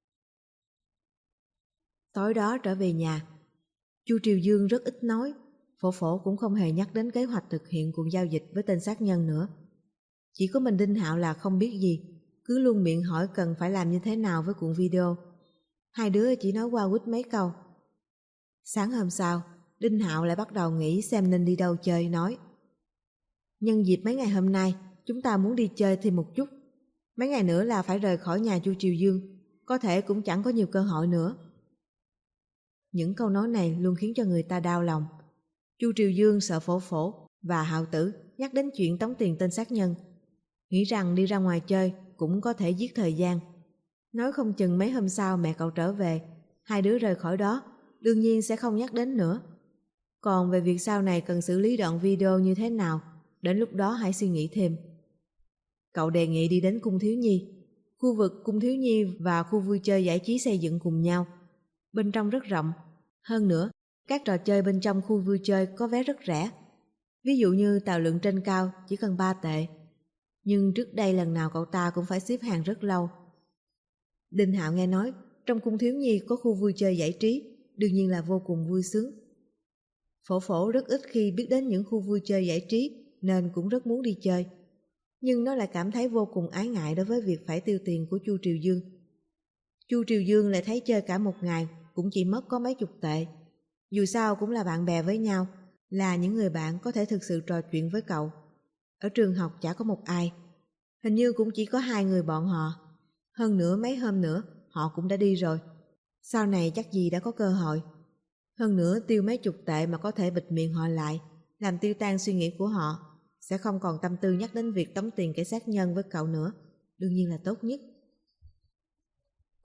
Tối đó trở về nhà, Chu Triều Dương rất ít nói, Phổ Phổ cũng không hề nhắc đến kế hoạch thực hiện cuộc giao dịch với tên sát nhân nữa. Chỉ có mình Đinh Hạo là không biết gì, cứ luôn miệng hỏi cần phải làm như thế nào với cuộn video. Hai đứa chỉ nói qua quýt mấy câu. Sáng hôm sau, Đinh Hạo lại bắt đầu nghĩ xem nên đi đâu chơi, nói: nhân dịp mấy ngày hôm nay, chúng ta muốn đi chơi thêm một chút. Mấy ngày nữa là phải rời khỏi nhà Chu Triều Dương, có thể cũng chẳng có nhiều cơ hội nữa. Những câu nói này luôn khiến cho người ta đau lòng. Chu Triều Dương sợ Phổ Phổ và Hạo Tử nhắc đến chuyện tống tiền tên sát nhân, nghĩ rằng đi ra ngoài chơi cũng có thể giết thời gian. Nói không chừng mấy hôm sau mẹ cậu trở về, hai đứa rời khỏi đó, đương nhiên sẽ không nhắc đến nữa. Còn về việc sau này cần xử lý đoạn video như thế nào, đến lúc đó hãy suy nghĩ thêm. Cậu đề nghị đi đến Cung Thiếu Nhi. Khu vực Cung Thiếu Nhi và khu vui chơi giải trí xây dựng cùng nhau. Bên trong rất rộng. Hơn nữa, các trò chơi bên trong khu vui chơi có vé rất rẻ. Ví dụ như tàu lượn trên cao chỉ cần 3 tệ. Nhưng trước đây lần nào cậu ta cũng phải xếp hàng rất lâu. Đinh Hạo nghe nói trong Cung Thiếu Nhi có khu vui chơi giải trí, đương nhiên là vô cùng vui sướng. Phổ Phổ rất ít khi biết đến những khu vui chơi giải trí nên cũng rất muốn đi chơi. Nhưng nó lại cảm thấy vô cùng ái ngại đối với việc phải tiêu tiền của Chu Triều Dương. Chu Triều Dương lại thấy chơi cả một ngày cũng chỉ mất có mấy chục tệ. Dù sao cũng là bạn bè với nhau, là những người bạn có thể thực sự trò chuyện với cậu. Ở trường học chả có một ai, hình như cũng chỉ có 2 người bọn họ. Hơn nữa mấy hôm nữa họ cũng đã đi rồi. Sau này chắc gì đã có cơ hội. Hơn nữa tiêu mấy chục tệ mà có thể bịt miệng họ lại, làm tiêu tan suy nghĩ của họ, sẽ không còn tâm tư nhắc đến việc tống tiền kẻ sát nhân với cậu nữa, đương nhiên là tốt nhất.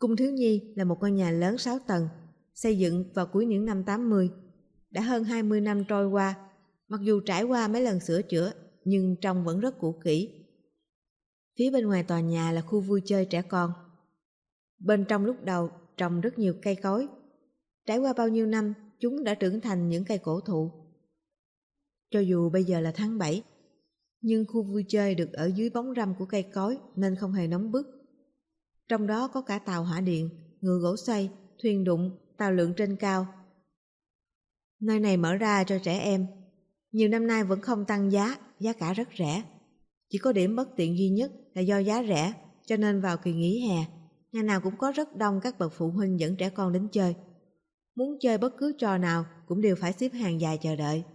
Cung Thiếu Nhi là một ngôi nhà lớn 6 tầng, xây dựng vào cuối những năm 80. Đã hơn 20 năm trôi qua, mặc dù trải qua mấy lần sửa chữa, nhưng trông vẫn rất cũ kỹ. Phía bên ngoài tòa nhà là khu vui chơi trẻ con. Bên trong lúc đầu trồng rất nhiều cây cối. Trải qua bao nhiêu năm, chúng đã trưởng thành những cây cổ thụ. Cho dù bây giờ là tháng 7, nhưng khu vui chơi được ở dưới bóng râm của cây cối nên không hề nóng bức. Trong đó có cả tàu hỏa điện, ngựa gỗ xoay, thuyền đụng, tàu lượn trên cao. Nơi này mở ra cho trẻ em. Nhiều năm nay vẫn không tăng giá, giá cả rất rẻ. Chỉ có điểm bất tiện duy nhất là do giá rẻ, cho nên vào kỳ nghỉ hè, ngày nào cũng có rất đông các bậc phụ huynh dẫn trẻ con đến chơi. Muốn chơi bất cứ trò nào cũng đều phải xếp hàng dài chờ đợi.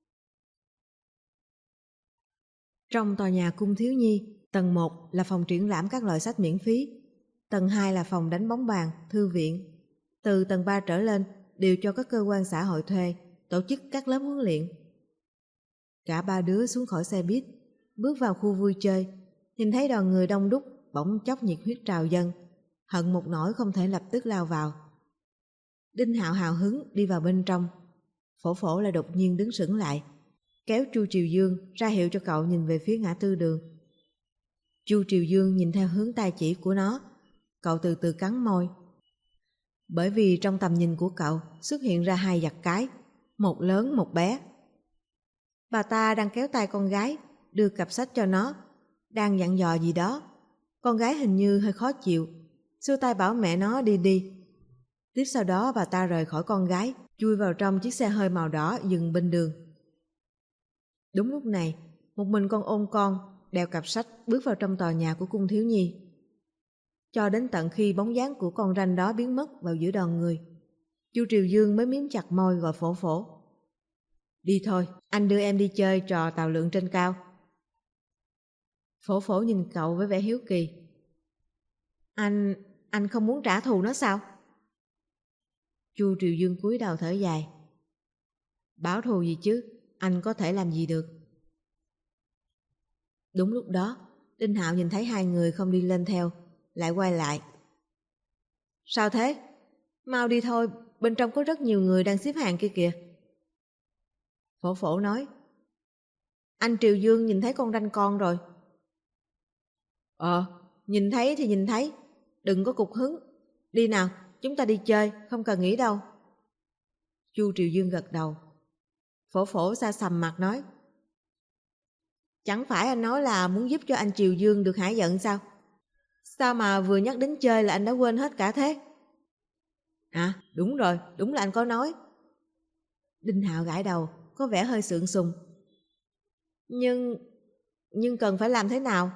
Trong tòa nhà Cung Thiếu Nhi, tầng 1 là phòng triển lãm các loại sách miễn phí, tầng 2 là phòng đánh bóng bàn, thư viện. Từ tầng 3 trở lên đều cho các cơ quan xã hội thuê, tổ chức các lớp huấn luyện. Cả ba đứa xuống khỏi xe buýt, bước vào khu vui chơi, nhìn thấy đoàn người đông đúc, bỗng chốc nhiệt huyết trào dâng, hận một nỗi không thể lập tức lao vào. Đinh Hạo hào hứng đi vào bên trong, Phổ Phổ lại đột nhiên đứng sững lại, kéo Chu Triều Dương ra hiệu cho cậu nhìn về phía ngã tư đường. Chu Triều Dương nhìn theo hướng tay chỉ của nó, cậu từ từ cắn môi. Bởi vì trong tầm nhìn của cậu xuất hiện ra hai giặc cái, một lớn một bé. Bà ta đang kéo tay con gái, đưa cặp sách cho nó, đang dặn dò gì đó. Con gái hình như hơi khó chịu, xua tay bảo mẹ nó đi đi. Tiếp sau đó bà ta rời khỏi con gái, chui vào trong chiếc xe hơi màu đỏ dừng bên đường. Đúng lúc này, một mình con ôm con, đeo cặp sách bước vào trong tòa nhà của Cung Thiếu Nhi. Cho đến tận khi bóng dáng của con ranh đó biến mất vào giữa đoàn người, Chu Triều Dương mới miếm chặt môi gọi Phổ Phổ. Đi thôi, anh đưa em đi chơi trò tàu lượn trên cao. Phổ Phổ nhìn cậu với vẻ hiếu kỳ. Anh không muốn trả thù nó sao? Chu Triều Dương cúi đầu thở dài. Báo thù gì chứ, anh có thể làm gì được. Đúng lúc đó, Đinh Hạo nhìn thấy hai người không đi lên theo, lại quay lại. Sao thế? Mau đi thôi, bên trong có rất nhiều người đang xếp hàng kia kìa. Phổ Phổ nói. Anh Triều Dương nhìn thấy con ranh con rồi. Nhìn thấy thì nhìn thấy, đừng có cục hứng. Đi nào, chúng ta đi chơi, không cần nghĩ đâu. Chu Triều Dương gật đầu. Phổ Phổ xa sầm mặt nói. Chẳng phải anh nói là muốn giúp cho anh Triều Dương được hả giận sao? Sao mà vừa nhắc đến chơi là anh đã quên hết cả thế? À, đúng rồi, đúng là anh có nói. Đinh Hạo gãi đầu, có vẻ hơi sượng sùng. Nhưng cần phải làm thế nào?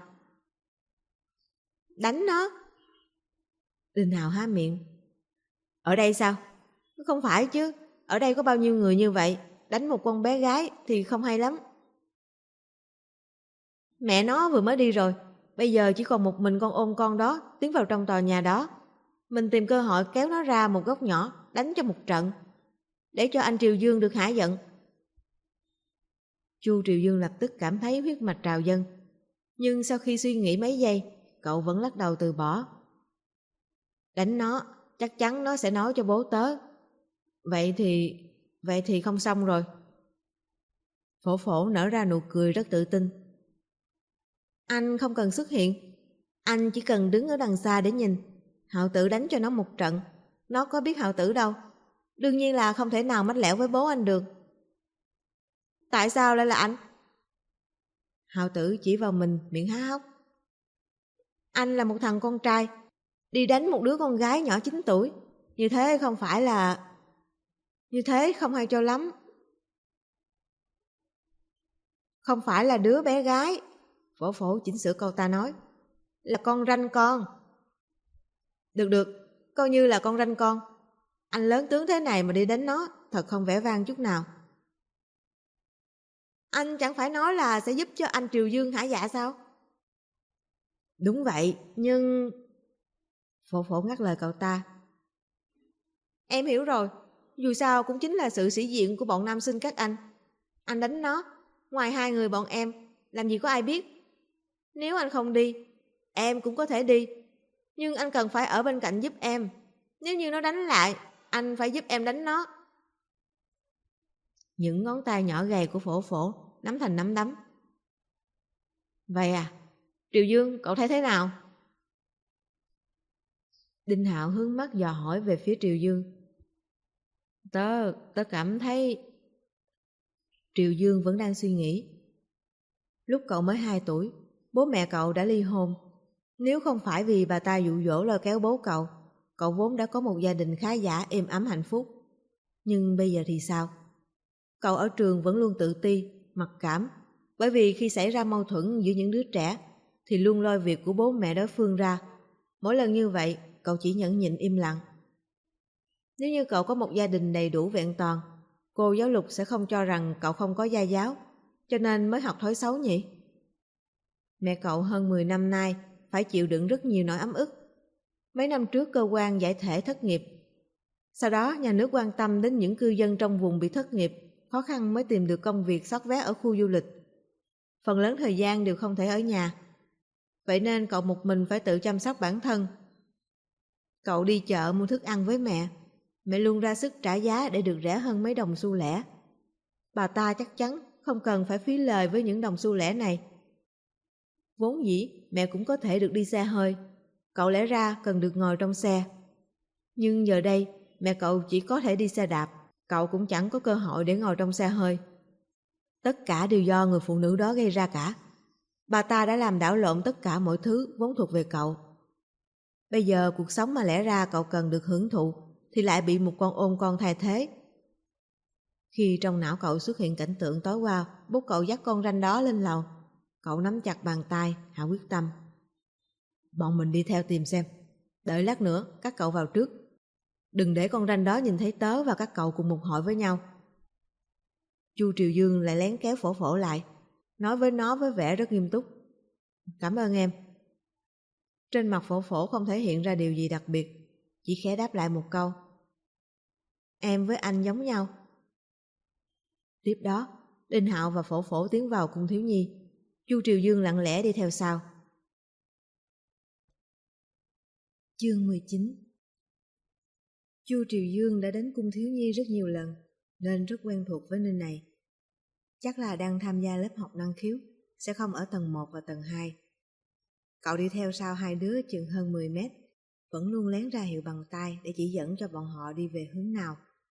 Đánh nó. Đinh Hạo há miệng. Ở đây sao? Không phải chứ, ở đây có bao nhiêu người như vậy, đánh một con bé gái thì không hay lắm. Mẹ nó vừa mới đi rồi, bây giờ chỉ còn một mình con ôm con đó tiến vào trong tòa nhà đó. Mình tìm cơ hội kéo nó ra một góc nhỏ, đánh cho một trận, để cho anh Triều Dương được hả giận. Chu Triều Dương lập tức cảm thấy huyết mạch trào dâng, nhưng sau khi suy nghĩ mấy giây, cậu vẫn lắc đầu từ bỏ. Đánh nó, chắc chắn nó sẽ nói cho bố tớ. Vậy thì không xong rồi. Phổ Phổ nở ra nụ cười rất tự tin. Anh không cần xuất hiện, anh chỉ cần đứng ở đằng xa để nhìn. Hạo Tử đánh cho nó một trận, nó có biết Hạo Tử đâu. Đương nhiên là không thể nào mách lẻo với bố anh được. Tại sao lại là anh? Hạo Tử chỉ vào mình, miệng há hốc. Anh là một thằng con trai, đi đánh một đứa con gái nhỏ 9 tuổi, như thế không hay cho lắm. Không phải là đứa bé gái, Phổ Phổ chỉnh sửa câu ta nói, là con ranh con. Được, coi như là con ranh con. Anh lớn tướng thế này mà đi đánh nó, thật không vẻ vang chút nào. Anh chẳng phải nói là sẽ giúp cho anh Triều Dương hả dạ sao? Đúng vậy, nhưng... Phổ Phổ ngắt lời cậu ta. Em hiểu rồi, dù sao cũng chính là sự sĩ diện của bọn nam sinh các anh. Anh đánh nó, ngoài hai người bọn em, làm gì có ai biết. Nếu anh không đi, em cũng có thể đi. Nhưng anh cần phải ở bên cạnh giúp em. Nếu như nó đánh lại, anh phải giúp em đánh nó. Những ngón tay nhỏ gầy của Phổ Phổ nắm thành nắm đấm. Vậy à? Triều Dương, cậu thấy thế nào? Đinh Hạo hướng mắt dò hỏi về phía Triều Dương. Tớ cảm thấy... Triều Dương vẫn đang suy nghĩ. Lúc cậu mới 2 tuổi, bố mẹ cậu đã ly hôn. Nếu không phải vì bà ta dụ dỗ lôi kéo bố cậu vốn đã có một gia đình khá giả êm ấm hạnh phúc. Nhưng bây giờ thì sao? Cậu ở trường vẫn luôn tự ti, mặc cảm, bởi vì khi xảy ra mâu thuẫn giữa những đứa trẻ thì luôn lôi việc của bố mẹ đối phương ra. Mỗi lần như vậy, cậu chỉ nhẫn nhịn im lặng. Nếu như cậu có một gia đình đầy đủ vẹn toàn, cô giáo Lục sẽ không cho rằng cậu không có gia giáo, cho nên mới học thói xấu nhỉ? Mẹ cậu hơn 10 năm nay phải chịu đựng rất nhiều nỗi ấm ức. Mấy năm trước cơ quan giải thể thất nghiệp. Sau đó nhà nước quan tâm đến những cư dân trong vùng bị thất nghiệp, khó khăn mới tìm được công việc xót vé ở khu du lịch. Phần lớn thời gian đều không thể ở nhà. Vậy nên cậu một mình phải tự chăm sóc bản thân. Cậu đi chợ mua thức ăn với mẹ. Mẹ luôn ra sức trả giá để được rẻ hơn mấy đồng xu lẻ. Bà ta chắc chắn không cần phải phí lời với những đồng xu lẻ này. Vốn dĩ mẹ cũng có thể được đi xe hơi, cậu lẽ ra cần được ngồi trong xe. Nhưng giờ đây mẹ cậu chỉ có thể đi xe đạp, cậu cũng chẳng có cơ hội để ngồi trong xe hơi. Tất cả đều do người phụ nữ đó gây ra cả. Bà ta đã làm đảo lộn tất cả mọi thứ vốn thuộc về cậu. Bây giờ cuộc sống mà lẽ ra cậu cần được hưởng thụ thì lại bị một con ôn con thay thế. Khi trong não cậu xuất hiện cảnh tượng tối qua bố cậu dắt con ranh đó lên lầu, cậu nắm chặt bàn tay, hạ quyết tâm. Bọn mình đi theo tìm xem. Đợi lát nữa các cậu vào trước. Đừng để con ranh đó nhìn thấy tớ và các cậu cùng một hội với nhau. Chu Triều Dương lại lén kéo Phổ Phổ lại, nói với nó với vẻ rất nghiêm túc. Cảm ơn em. Trên mặt Phổ Phổ không thể hiện ra điều gì đặc biệt, chỉ khẽ đáp lại một câu. Em với anh giống nhau. Tiếp đó, Đinh Hạo và Phổ Phổ tiến vào cung thiếu nhi. Chu Triều Dương lặng lẽ đi theo sau. Chương 19. Chu Triều Dương đã đến cung thiếu nhi rất nhiều lần, nên rất quen thuộc với nơi này. Chắc là đang tham gia lớp học năng khiếu, sẽ không ở tầng 1 và tầng 2. Cậu đi theo sau hai đứa chừng hơn 10 mét, vẫn luôn lén ra hiệu bằng tay để chỉ dẫn cho bọn họ đi về hướng nào.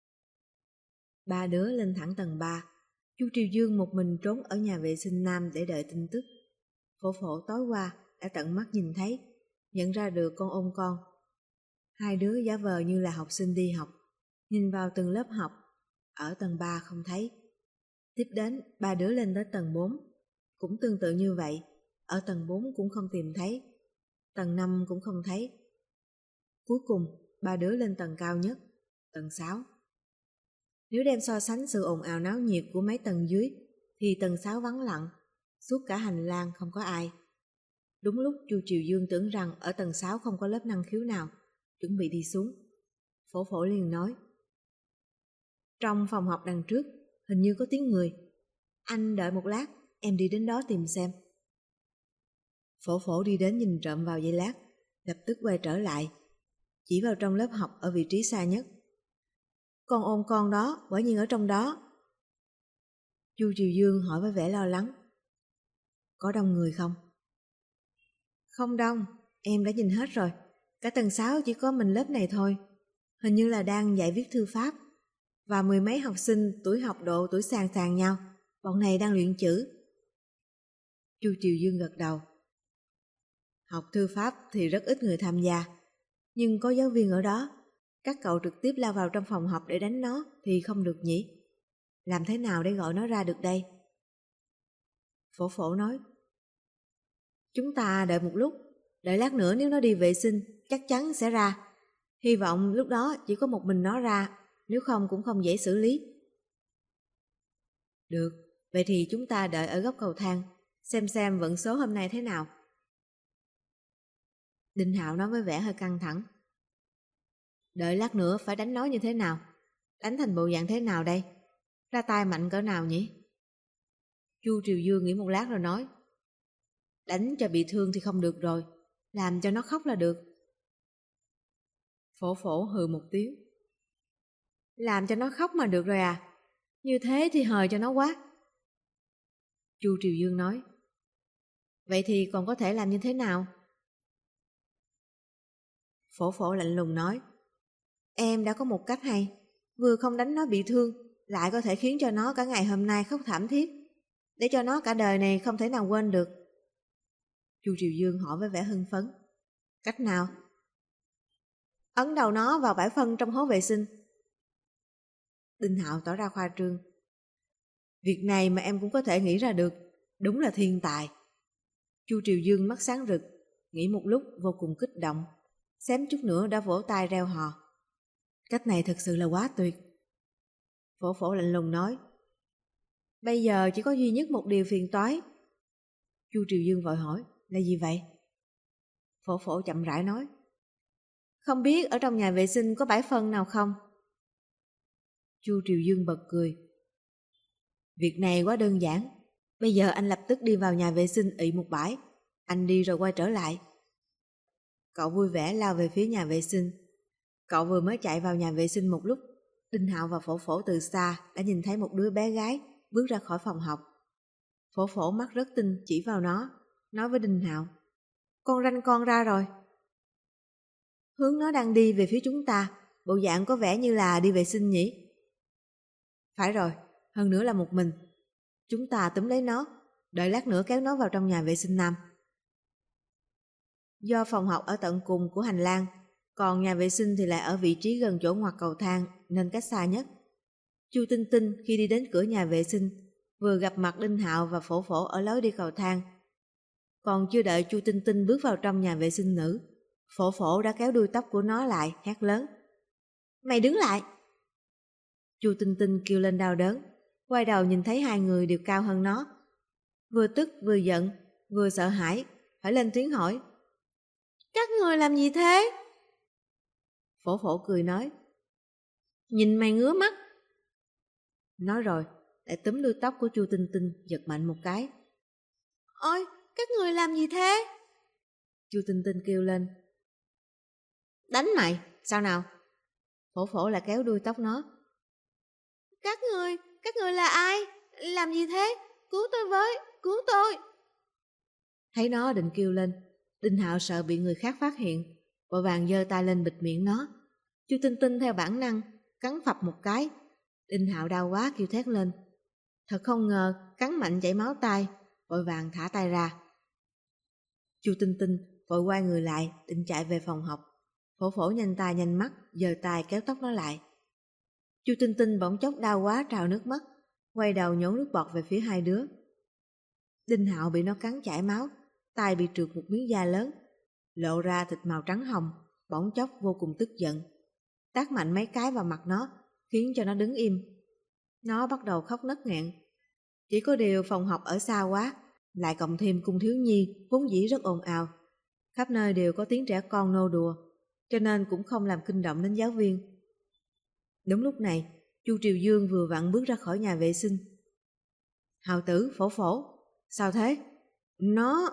Ba đứa lên thẳng tầng 3, Chu Triều Dương một mình trốn ở nhà vệ sinh nam để đợi tin tức. Phổ Phổ tối qua đã tận mắt nhìn thấy, nhận ra được con ôm con. Hai đứa giả vờ như là học sinh đi học, nhìn vào từng lớp học, ở tầng 3 không thấy. Tiếp đến ba đứa lên tới tầng 4, cũng tương tự như vậy, ở tầng 4 cũng không tìm thấy, tầng 5 cũng không thấy. Cuối cùng ba đứa lên tầng cao nhất, tầng 6. Nếu đem so sánh sự ồn ào náo nhiệt của mấy tầng dưới thì tầng 6 vắng lặng, suốt cả hành lang không có ai. Đúng lúc Chu Triều Dương tưởng rằng ở tầng 6 không có lớp năng khiếu nào, chuẩn bị đi xuống, Phổ Phổ liền nói. Trong phòng học đằng trước, hình như có tiếng người. Anh đợi một lát, em đi đến đó tìm xem. Phổ Phổ đi đến nhìn trộm vào giây lát, lập tức quay trở lại, chỉ vào trong lớp học ở vị trí xa nhất. Con ôm con đó, quả nhiên ở trong đó. Chu Triều Dương hỏi với vẻ lo lắng. Có đông người không? Không đông, em đã nhìn hết rồi. Cả tầng 6 chỉ có mình lớp này thôi. Hình như là đang dạy viết thư pháp. Và 10 mấy học sinh tuổi học độ tuổi sàn sàn nhau. Bọn này đang luyện chữ. Chu Triều Dương gật đầu. Học thư pháp thì rất ít người tham gia. Nhưng có giáo viên ở đó. Các cậu trực tiếp lao vào trong phòng học để đánh nó thì không được nhỉ? Làm thế nào để gọi nó ra được đây? Phổ Phổ nói. Chúng ta đợi một lúc, đợi lát nữa nếu nó đi vệ sinh chắc chắn sẽ ra. Hy vọng lúc đó chỉ có một mình nó ra, nếu không cũng không dễ xử lý. Được, vậy thì chúng ta đợi ở góc cầu thang, xem vận số hôm nay thế nào. Đinh Hạo nói với vẻ hơi căng thẳng. Đợi lát nữa phải đánh nó như thế nào? Đánh thành bộ dạng thế nào đây? Ra tay mạnh cỡ nào nhỉ? Chu Triều Dương nghĩ một lát rồi nói. Đánh cho bị thương thì không được rồi, làm cho nó khóc là được. Phổ phổ hừ một tiếng. Làm cho nó khóc mà được rồi à? Như thế thì hời cho nó quá. Chu Triều Dương nói. Vậy thì còn có thể làm như thế nào? Phổ phổ lạnh lùng nói. Em đã có một cách hay, vừa không đánh nó bị thương, lại có thể khiến cho nó cả ngày hôm nay khóc thảm thiết, để cho nó cả đời này không thể nào quên được. Chu Triều Dương hỏi với vẻ hưng phấn. Cách nào? Ấn đầu nó vào bãi phân trong hố vệ sinh. Đinh Hạo tỏ ra khoa trương. Việc này mà em cũng có thể nghĩ ra được, đúng là thiên tài. Chu Triều Dương mắt sáng rực, nghĩ một lúc vô cùng kích động, xém chút nữa đã vỗ tay reo hò. Cách này thật sự là quá tuyệt. Phổ phổ lạnh lùng nói. Bây giờ chỉ có duy nhất một điều phiền toái. Chu Triều Dương vội hỏi. Là gì vậy? Phổ phổ chậm rãi nói. Không biết ở trong nhà vệ sinh có bãi phân nào không? Chu Triều Dương bật cười. Việc này quá đơn giản. Bây giờ anh lập tức đi vào nhà vệ sinh ị một bãi. Anh đi rồi quay trở lại. Cậu vui vẻ lao về phía nhà vệ sinh. Cậu vừa mới chạy vào nhà vệ sinh một lúc, Đinh Hạo và Phổ phổ từ xa đã nhìn thấy một đứa bé gái bước ra khỏi phòng học. Phổ phổ mắt rất tinh chỉ vào nó, nói với Đinh Hạo. Con ranh con ra rồi. Hướng nó đang đi về phía chúng ta, bộ dạng có vẻ như là đi vệ sinh nhỉ? Phải rồi, hơn nữa là một mình. Chúng ta túm lấy nó, đợi lát nữa kéo nó vào trong nhà vệ sinh nam. Do phòng học ở tận cùng của hành lang, còn nhà vệ sinh thì lại ở vị trí gần chỗ ngoặt cầu thang nên cách xa nhất. Chu Tinh Tinh khi đi đến cửa nhà vệ sinh vừa gặp mặt Đinh Hạo và Phổ phổ ở lối đi cầu thang. Còn chưa đợi Chu Tinh Tinh bước vào trong nhà vệ sinh nữ, Phổ phổ đã kéo đuôi tóc của nó lại, hét lớn. Mày đứng lại! Chu Tinh Tinh kêu lên đau đớn, quay đầu nhìn thấy hai người đều cao hơn nó. Vừa tức vừa giận, vừa sợ hãi, phải lên tiếng hỏi. Các người làm gì thế? Phổ phổ cười nói. Nhìn mày ngứa mắt. Nói rồi, lại túm đuôi tóc của Chu Tinh Tinh giật mạnh một cái. Ôi, các người làm gì thế? Chu Tinh Tinh kêu lên. Đánh mày, sao nào? Phổ phổ lại kéo đuôi tóc nó. Các người là ai? Làm gì thế? Cứu tôi với, cứu tôi. Thấy nó định kêu lên, Đinh Hạo sợ bị người khác phát hiện, vội vàng giơ tay lên bịt miệng nó. Chu Tinh Tinh theo bản năng cắn phập một cái. Đinh Hạo đau quá kêu thét lên. Thật không ngờ cắn mạnh chảy máu tai, vội vàng thả tay ra. Chu Tinh Tinh vội quay người lại định chạy về phòng học. Phổ phổ nhanh tay nhanh mắt giơ tay kéo tóc nó lại. Chu Tinh Tinh bỗng chốc đau quá trào nước mắt, quay đầu nhổ nước bọt về phía hai đứa. Đinh Hạo bị nó cắn chảy máu, tay bị trượt một miếng da lớn, lộ ra thịt màu trắng hồng, bỗng chốc vô cùng tức giận, tát mạnh mấy cái vào mặt nó, khiến cho nó đứng im. Nó bắt đầu khóc nấc nghẹn. Chỉ có điều phòng học ở xa quá, lại cộng thêm cung thiếu nhi vốn dĩ rất ồn ào, khắp nơi đều có tiếng trẻ con nô đùa, cho nên cũng không làm kinh động đến giáo viên. Đúng lúc này, Chu Triều Dương vừa vặn bước ra khỏi nhà vệ sinh. Hào tử, Phổ phổ, sao thế? Nó...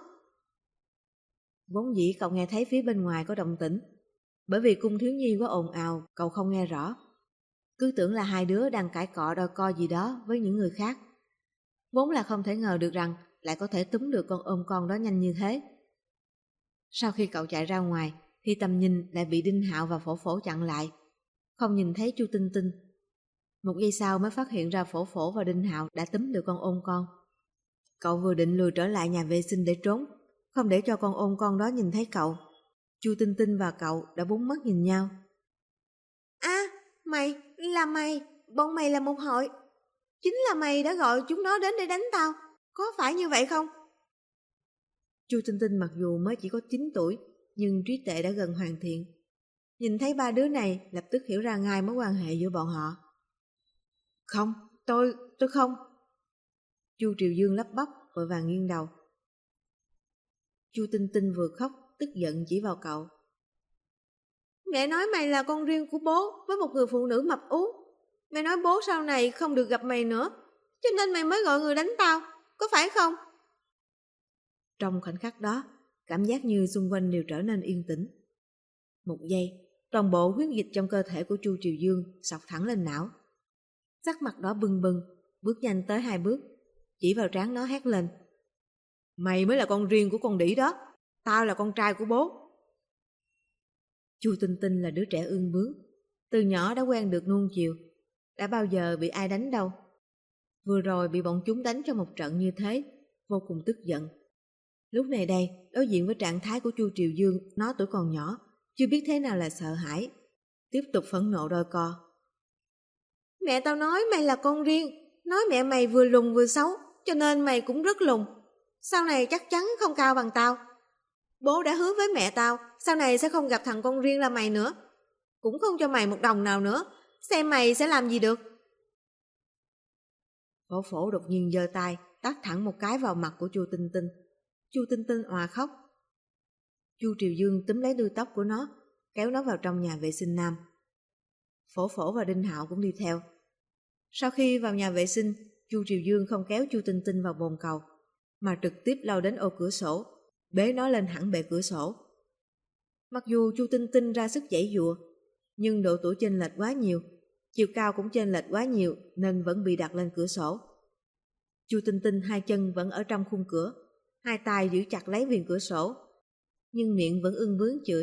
Vốn dĩ cậu nghe thấy phía bên ngoài có động tĩnh, bởi vì cung thiếu nhi quá ồn ào, cậu không nghe rõ. Cứ tưởng là hai đứa đang cãi cọ đôi co gì đó với những người khác. Vốn là không thể ngờ được rằng lại có thể túm được con ôm con đó nhanh như thế. Sau khi cậu chạy ra ngoài, thì tầm nhìn lại bị Đinh Hạo và Phổ phổ chặn lại, không nhìn thấy Chu Tinh Tinh. Một giây sau mới phát hiện ra Phổ phổ và Đinh Hạo đã túm được con ôm con. Cậu vừa định lùi trở lại nhà vệ sinh để trốn, không để cho con ôm con đó nhìn thấy cậu. Chu Tinh Tinh và cậu đã bốn mắt nhìn nhau. Mày, bọn mày là một hội. Chính là mày đã gọi chúng nó đến để đánh tao, có phải như vậy không? Chu Tinh Tinh mặc dù mới chỉ có 9 tuổi, nhưng trí tuệ đã gần hoàn thiện. Nhìn thấy ba đứa này lập tức hiểu ra ngay mối quan hệ giữa bọn họ. Không, tôi không. Chu Triều Dương lắp bắp vội vàng nghiêng đầu. Chu Tinh Tinh vừa khóc tức giận chỉ vào cậu. Mẹ nói mày là con riêng của bố với một người phụ nữ mập ú. Mẹ nói bố sau này không được gặp mày nữa, cho nên mày mới gọi người đánh tao, có phải không? Trong khoảnh khắc đó, cảm giác như xung quanh đều trở nên yên tĩnh. Một giây, toàn bộ huyết dịch trong cơ thể của Chu Triều Dương xộc thẳng lên não. Sắc mặt đó bừng bừng, bước nhanh tới 2 bước, chỉ vào trán nó hét lên. Mày mới là con riêng của con đĩ đó, tao là con trai của bố. Chu Tinh Tinh là đứa trẻ ương bướng, từ nhỏ đã quen được nuông chiều, đã bao giờ bị ai đánh đâu. Vừa rồi bị bọn chúng đánh cho một trận như thế, vô cùng tức giận. Lúc này đây, đối diện với trạng thái của Chu Triều Dương, nó tuổi còn nhỏ, chưa biết thế nào là sợ hãi, tiếp tục phẫn nộ đôi co. Mẹ tao nói mày là con riêng, nói mẹ mày vừa lùn vừa xấu, cho nên mày cũng rất lùn. Sau này chắc chắn không cao bằng tao. Bố đã hứa với mẹ tao, sau này sẽ không gặp thằng con riêng là mày nữa. Cũng không cho mày một đồng nào nữa, xem mày sẽ làm gì được. Phổ Phổ đột nhiên giơ tay, tát thẳng một cái vào mặt của Chu Tinh Tinh. Chu Tinh Tinh òa khóc. Chu Triều Dương túm lấy đuôi tóc của nó, kéo nó vào trong nhà vệ sinh nam. Phổ Phổ và Đinh Hạo cũng đi theo. Sau khi vào nhà vệ sinh, Chu Triều Dương không kéo Chu Tinh Tinh vào bồn cầu, mà trực tiếp lao đến ô cửa sổ, bế nó lên hẳn bệ cửa sổ. Mặc dù Chu Tinh Tinh ra sức giãy giụa, nhưng độ tuổi chênh lệch quá nhiều, chiều cao cũng chênh lệch quá nhiều nên vẫn bị đặt lên cửa sổ. Chu Tinh Tinh 2 chân vẫn ở trong khung cửa, 2 tay giữ chặt lấy viền cửa sổ, nhưng miệng vẫn ương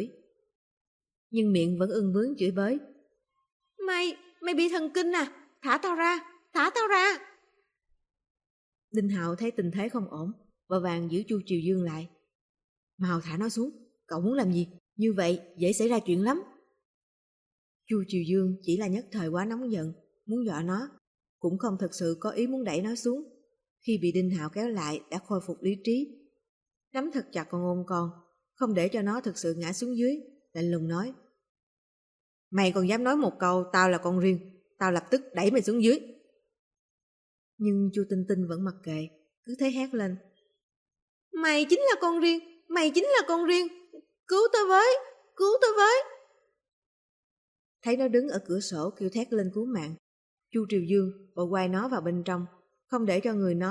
bướng chửi bới. Mày bị thần kinh à? Thả tao ra! Đinh Hạo thấy tình thế không ổn, vội vàng giữ Chu Triều Dương lại. Mau thả nó xuống, cậu muốn làm gì? Như vậy dễ xảy ra chuyện lắm. Chu Triều Dương chỉ là nhất thời quá nóng giận, muốn dọa nó, cũng không thật sự có ý muốn đẩy nó xuống. Khi bị Đinh Hạo kéo lại đã khôi phục lý trí, nắm thật chặt con ôm con, không để cho nó thực sự ngã xuống dưới, lạnh lùng nói. Mày còn dám nói một câu tao là con riêng, tao lập tức đẩy mày xuống dưới. Nhưng Chu Tinh Tinh vẫn mặc kệ, cứ thế hét lên. Mày chính là con riêng, cứu tao với. Thấy nó đứng ở cửa sổ kêu thét lên cứu mạng, Chu Triều Dương vội quay nó vào bên trong, không để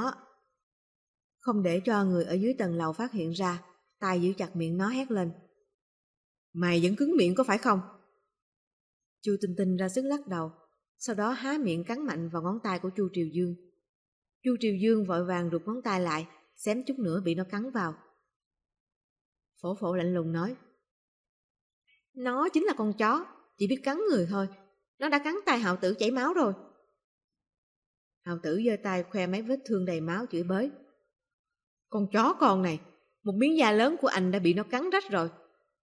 cho người ở dưới tầng lầu phát hiện ra, tay giữ chặt miệng nó hét lên. Mày vẫn cứng miệng có phải không? Chu Tinh Tinh ra sức lắc đầu, sau đó há miệng cắn mạnh vào ngón tay của Chu Triều Dương. Chu Triều Dương vội vàng rụt ngón tay lại, xém chút nữa bị nó cắn vào. Phổ Phổ lạnh lùng nói. Nó chính là con chó, chỉ biết cắn người thôi. Nó đã cắn tay Hạo Tử chảy máu rồi. Hạo Tử giơ tay khoe mấy vết thương đầy máu chửi bới. Con chó con này, một miếng da lớn của anh đã bị nó cắn rách rồi.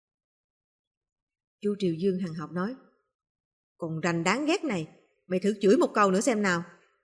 Chu Triều Dương hằn học nói. Còn rành đáng ghét này, mày thử chửi một câu nữa xem nào.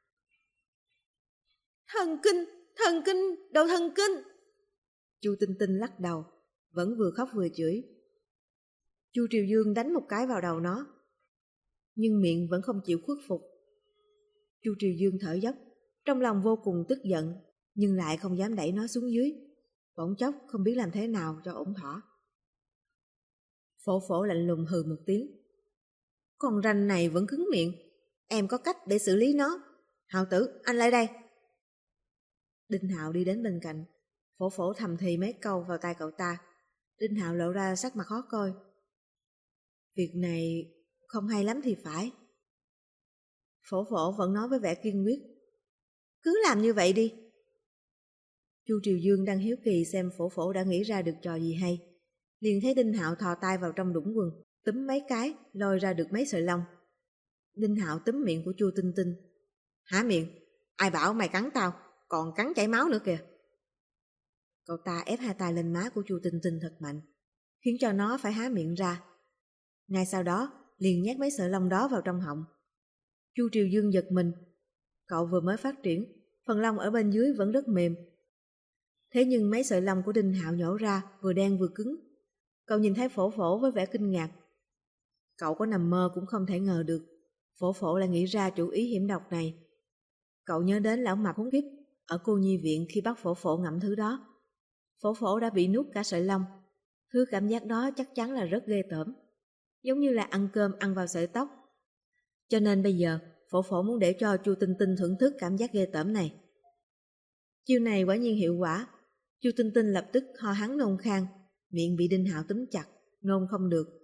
Thần kinh, đồ thần kinh. Chu Tinh Tinh lắc đầu, vẫn vừa khóc vừa chửi. Chu Triều Dương đánh một cái vào đầu nó, nhưng miệng vẫn không chịu khuất phục. Chu Triều Dương thở dốc, trong lòng vô cùng tức giận, nhưng lại không dám đẩy nó xuống dưới, bỗng chốc không biết làm thế nào cho ổn thỏa. Phổ Phổ lạnh lùng hừ một tiếng. Con ranh này vẫn cứng miệng, em có cách để xử lý nó. Hạo Tử, anh lại đây. Đinh Hạo đi đến bên cạnh, Phổ Phổ thầm thì mấy câu vào tai cậu ta. Đinh Hạo lộ ra sắc mặt khó coi. Việc này không hay lắm thì phải. Phổ Phổ vẫn nói với vẻ kiên quyết. Cứ làm như vậy đi. Chu Triều Dương đang hiếu kỳ xem Phổ Phổ đã nghĩ ra được trò gì hay, liền thấy Đinh Hạo thò tay vào trong đũng quần, túm mấy cái, lôi ra được mấy sợi lông. Đinh Hạo túm miệng của Chu Tinh Tinh. Há miệng, ai bảo mày cắn tao, còn cắn chảy máu nữa kìa. Cậu ta ép 2 tay lên má của Chu Tinh Tinh thật mạnh, khiến cho nó phải há miệng ra. Ngay sau đó, liền nhét mấy sợi lông đó vào trong họng. Chu Triều Dương giật mình. Cậu vừa mới phát triển, phần lông ở bên dưới vẫn rất mềm. Thế nhưng mấy sợi lông của Đinh Hạo nhổ ra vừa đen vừa cứng. Cậu nhìn thấy Phổ Phổ với vẻ kinh ngạc. Cậu có nằm mơ cũng không thể ngờ được Phổ Phổ lại nghĩ ra chủ ý hiểm độc này. Cậu nhớ đến lão mập khốn kiếp ở cô nhi viện khi bắt Phổ Phổ ngậm thứ đó. Phổ Phổ đã bị nuốt cả sợi lông. Thứ cảm giác đó chắc chắn là rất ghê tởm, giống như là ăn cơm ăn vào sợi tóc. Cho nên bây giờ Phổ Phổ muốn để cho Chu Tinh Tinh thưởng thức cảm giác ghê tởm này. Chiêu này quả nhiên hiệu quả. Chu Tinh Tinh lập tức ho hắng nôn khan, miệng bị Đinh Hạo túm chặt, nôn không được.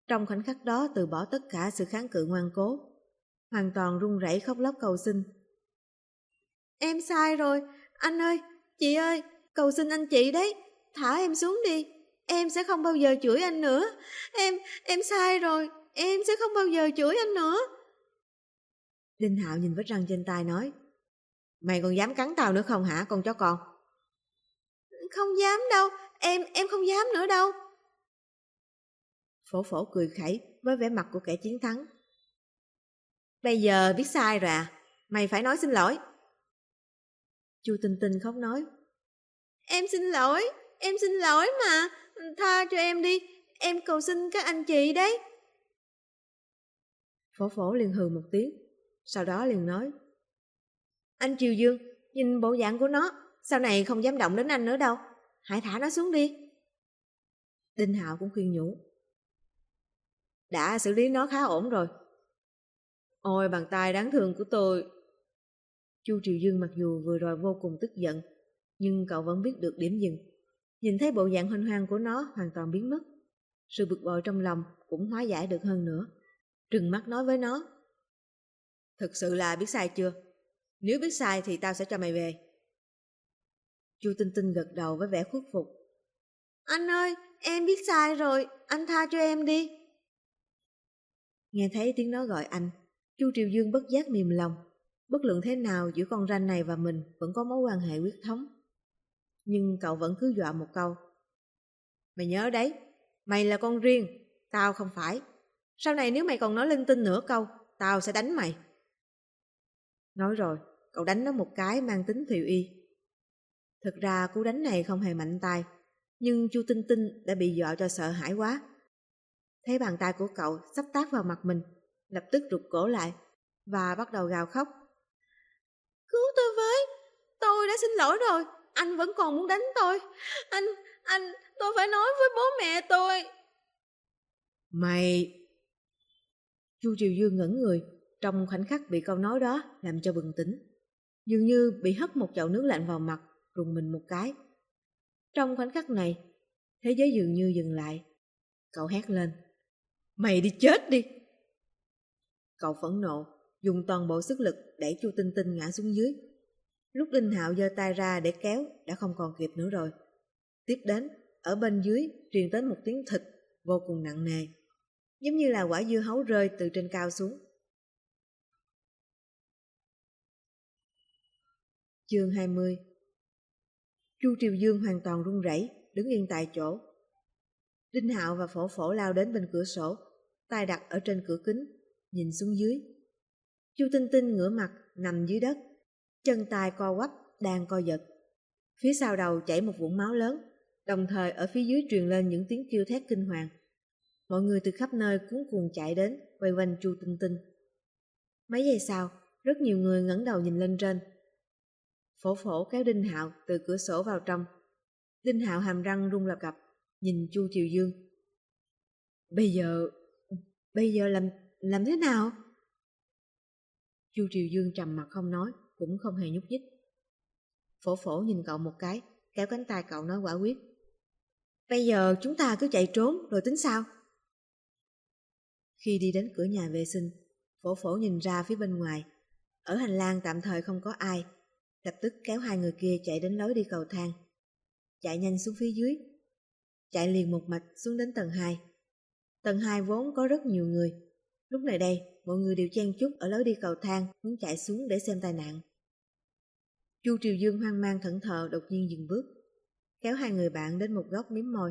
Trong khoảnh khắc đó từ bỏ tất cả sự kháng cự ngoan cố, hoàn toàn run rẩy khóc lóc cầu xin. Em sai rồi, anh ơi, chị ơi, cầu xin anh chị đấy, thả em xuống đi, em sẽ không bao giờ chửi anh nữa, em sai rồi, em sẽ không bao giờ chửi anh nữa. Đinh Hạo nhìn vết răng trên tay nói, mày còn dám cắn tao nữa không hả con chó con? Không dám đâu, em không dám nữa đâu. Phổ Phổ cười khẩy với vẻ mặt của kẻ chiến thắng. Bây giờ biết sai rồi à, mày phải nói xin lỗi. Chu Tinh Tinh khóc nói, em xin lỗi mà, tha cho em đi, em cầu xin các anh chị đấy. Phổ Phổ liền hừ một tiếng, sau đó liền nói, anh Triều Dương, nhìn bộ dạng của nó, sau này không dám động đến anh nữa đâu, hãy thả nó xuống đi. Đinh Hạo cũng khuyên nhủ, đã xử lý nó khá ổn rồi. Ôi bàn tay đáng thương của tôi. Chu Triều Dương mặc dù vừa rồi vô cùng tức giận, nhưng cậu vẫn biết được điểm dừng. Nhìn thấy bộ dạng hoang hoang của nó hoàn toàn biến mất, sự bực bội trong lòng cũng hóa giải được hơn nữa. Trừng mắt nói với nó, thực sự là biết sai chưa? Nếu biết sai thì tao sẽ cho mày về. Chu Tinh Tinh gật đầu với vẻ khuất phục. Anh ơi, em biết sai rồi, anh tha cho em đi. Nghe thấy tiếng nó gọi anh, Chu Triều Dương bất giác mềm lòng. Bất luận thế nào giữa con ranh này và mình vẫn có mối quan hệ huyết thống. Nhưng cậu vẫn cứ dọa một câu. Mày nhớ đấy, mày là con riêng, tao không phải. Sau này nếu mày còn nói linh tinh nửa câu, tao sẽ đánh mày. Nói rồi, cậu đánh nó một cái mang tính thùy y. Thực ra cú đánh này không hề mạnh tay, nhưng Chu Tinh Tinh đã bị dọa cho sợ hãi quá. Thấy bàn tay của cậu sắp tát vào mặt mình, lập tức rụt cổ lại và bắt đầu gào khóc. Cứu tôi với, tôi đã xin lỗi rồi, anh vẫn còn muốn đánh tôi. Anh, tôi phải nói với bố mẹ tôi. Mày... Chu Triều Dương ngẩn người, trong khoảnh khắc bị câu nói đó làm cho bừng tỉnh. Dường như bị hất một chậu nước lạnh vào mặt, rùng mình một cái. Trong khoảnh khắc này, thế giới dường như dừng lại. Cậu hét lên, mày đi chết đi. Cậu phẫn nộ, dùng toàn bộ sức lực đẩy Chu Tinh Tinh ngã xuống dưới. Lúc Đinh Hạo giơ tay ra để kéo đã không còn kịp nữa rồi. Tiếp đến, ở bên dưới truyền tới một tiếng thịt vô cùng nặng nề, giống như là quả dưa hấu rơi từ trên cao xuống. Chương 20. Chu Triều Dương hoàn toàn run rẩy, đứng yên tại chỗ. Đinh Hạo và Phổ Phổ lao đến bên cửa sổ, tay đặt ở trên cửa kính, nhìn xuống dưới. Chu Tinh Tinh ngửa mặt nằm dưới đất, chân tay co quắp đang co giật. Phía sau đầu chảy một vũng máu lớn, đồng thời ở phía dưới truyền lên những tiếng kêu thét kinh hoàng. Mọi người từ khắp nơi cuống cuồng chạy đến, vây quanh Chu Tinh Tinh. Mấy giây sau, rất nhiều người ngẩng đầu nhìn lên trên. Phổ Phổ kéo Đinh Hạo từ cửa sổ vào trong. Đinh Hạo hàm răng rung lập cập, nhìn Chu Triều Dương. Bây giờ làm thế nào? Chu Triều Dương trầm mặt không nói, cũng không hề nhúc nhích. Phổ Phổ nhìn cậu một cái, kéo cánh tay cậu nói quả quyết. Bây giờ chúng ta cứ chạy trốn rồi tính sao? Khi đi đến cửa nhà vệ sinh, Phổ Phổ nhìn ra phía bên ngoài. Ở hành lang tạm thời không có ai, lập tức kéo hai người kia chạy đến lối đi cầu thang. Chạy nhanh xuống phía dưới, chạy liền một mạch xuống đến tầng 2. Tầng 2 vốn có rất nhiều người. Lúc này đây, mọi người đều chen chúc ở lối đi cầu thang, muốn chạy xuống để xem tai nạn. Chu Triều Dương hoang mang thẫn thờ đột nhiên dừng bước, kéo hai người bạn đến một góc mím môi.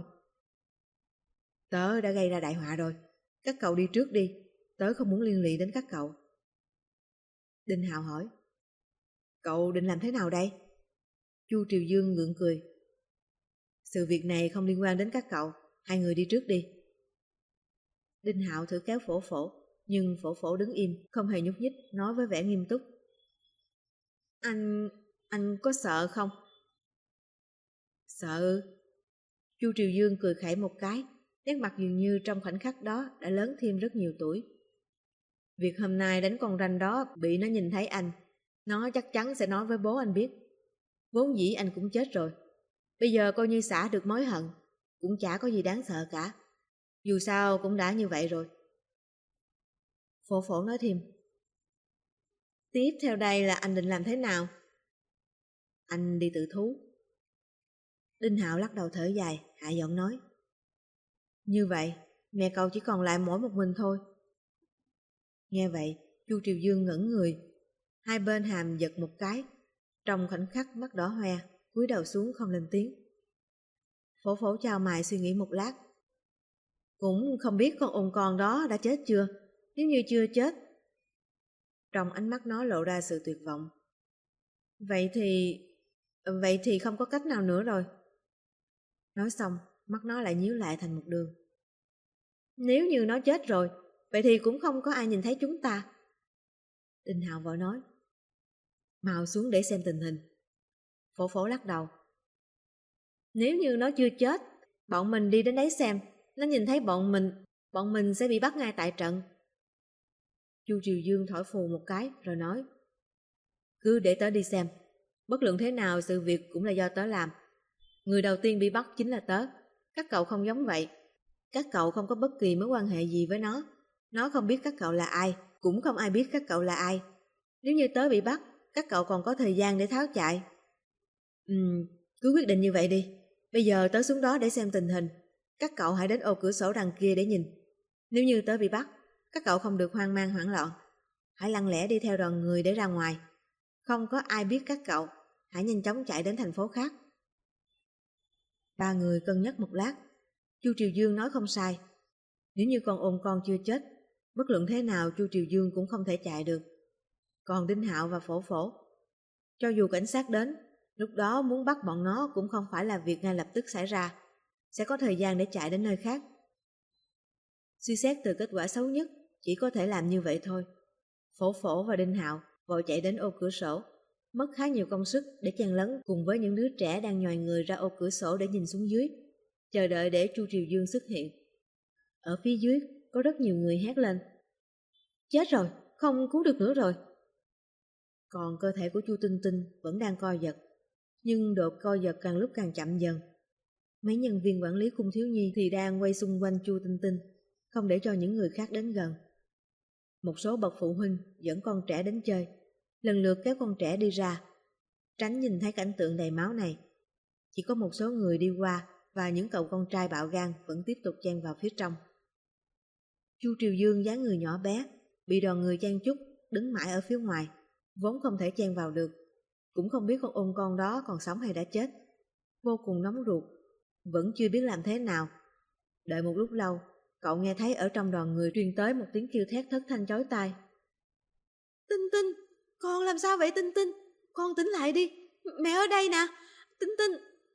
Tớ đã gây ra đại họa rồi, các cậu đi trước đi, tớ không muốn liên lụy đến các cậu. Đinh Hạo hỏi, cậu định làm thế nào đây? Chu Triều Dương gượng cười. Sự việc này không liên quan đến các cậu, hai người đi trước đi. Đinh Hạo thử kéo Phổ Phổ, nhưng Phổ Phổ đứng im, không hề nhúc nhích, nói với vẻ nghiêm túc. Anh có sợ không? Sợ? Chu Triều Dương cười khẩy một cái, nét mặt dường như trong khoảnh khắc đó đã lớn thêm rất nhiều tuổi. Việc hôm nay đánh con ranh đó bị nó nhìn thấy anh, nó chắc chắn sẽ nói với bố anh biết. Vốn dĩ anh cũng chết rồi, bây giờ coi như xả được mối hận, cũng chả có gì đáng sợ cả. Dù sao cũng đã như vậy rồi. Phổ phổ nói thêm. Tiếp theo đây là anh định làm thế nào? Anh đi tự thú. Đinh Hạo lắc đầu thở dài, hạ giọng nói. Như vậy, mẹ cậu chỉ còn lại mỗi một mình thôi. Nghe vậy, Chu Triều Dương ngẩn người. Hai bên hàm giật một cái. Trong khoảnh khắc mắt đỏ hoe, cúi đầu xuống không lên tiếng. Phổ phổ chào mày suy nghĩ một lát. Cũng không biết con ôn con đó đã chết chưa. Nếu như chưa chết. Trong ánh mắt nó lộ ra sự tuyệt vọng. Vậy thì không có cách nào nữa rồi. Nói xong, mắt nó lại nhíu lại thành một đường. Nếu như nó chết rồi, vậy thì cũng không có ai nhìn thấy chúng ta. Đinh Hạo vội nói. Mau xuống để xem tình hình. Phổ phổ lắc đầu. Nếu như nó chưa chết, bọn mình đi đến đấy xem, nó nhìn thấy bọn mình sẽ bị bắt ngay tại trận. Chu Triều Dương thổi phù một cái rồi nói. Cứ để tớ đi xem, bất luận thế nào sự việc cũng là do tớ làm. Người đầu tiên bị bắt chính là tớ. Các cậu không giống vậy. Các cậu không có bất kỳ mối quan hệ gì với nó. Nó không biết các cậu là ai, cũng không ai biết các cậu là ai. Nếu như tớ bị bắt, các cậu còn có thời gian để tháo chạy. Cứ quyết định như vậy đi. Bây giờ tớ xuống đó để xem tình hình. Các cậu hãy đến ô cửa sổ đằng kia để nhìn. Nếu như tớ bị bắt, các cậu không được hoang mang hoảng loạn. Hãy lặng lẽ đi theo đoàn người để ra ngoài. Không có ai biết các cậu. Hãy nhanh chóng chạy đến thành phố khác. Ba người cân nhắc một lát. Chu Triều Dương nói không sai. Nếu như con ôn con chưa chết, bất luận thế nào Chu Triều Dương cũng không thể chạy được. Còn Đinh Hạo và Phổ Phổ, cho dù cảnh sát đến, lúc đó muốn bắt bọn nó cũng không phải là việc ngay lập tức xảy ra, sẽ có thời gian để chạy đến nơi khác. Suy xét từ kết quả xấu nhất, chỉ có thể làm như vậy thôi. Phổ Phổ và Đinh Hạo vội chạy đến ô cửa sổ, mất khá nhiều công sức để chen lấn cùng với những đứa trẻ đang nhòi người ra ô cửa sổ để nhìn xuống dưới, chờ đợi để Chu Triều Dương xuất hiện. Ở phía dưới có rất nhiều người hét lên. Chết rồi, không cứu được nữa rồi. Còn cơ thể của Chu Tinh Tinh vẫn đang co giật, nhưng độ co giật càng lúc càng chậm dần. Mấy nhân viên quản lý cung thiếu nhi thì đang quay xung quanh Chu Tinh Tinh, không để cho những người khác đến gần. Một số bậc phụ huynh dẫn con trẻ đến chơi, lần lượt kéo con trẻ đi ra, tránh nhìn thấy cảnh tượng đầy máu này. Chỉ có một số người đi qua và những cậu con trai bạo gan vẫn tiếp tục chen vào phía trong. Chu Triều Dương dáng người nhỏ bé, bị đoàn người chen chúc, đứng mãi ở phía ngoài, vốn không thể chen vào được, cũng không biết con ôn con đó còn sống hay đã chết. Vô cùng nóng ruột, vẫn chưa biết làm thế nào. Đợi một lúc lâu, cậu nghe thấy ở trong đoàn người truyền tới một tiếng kêu thét thất thanh chói tai. Tinh Tinh, con làm sao vậy Tinh Tinh? Con tỉnh lại đi, mẹ ở đây nè, Tinh Tinh.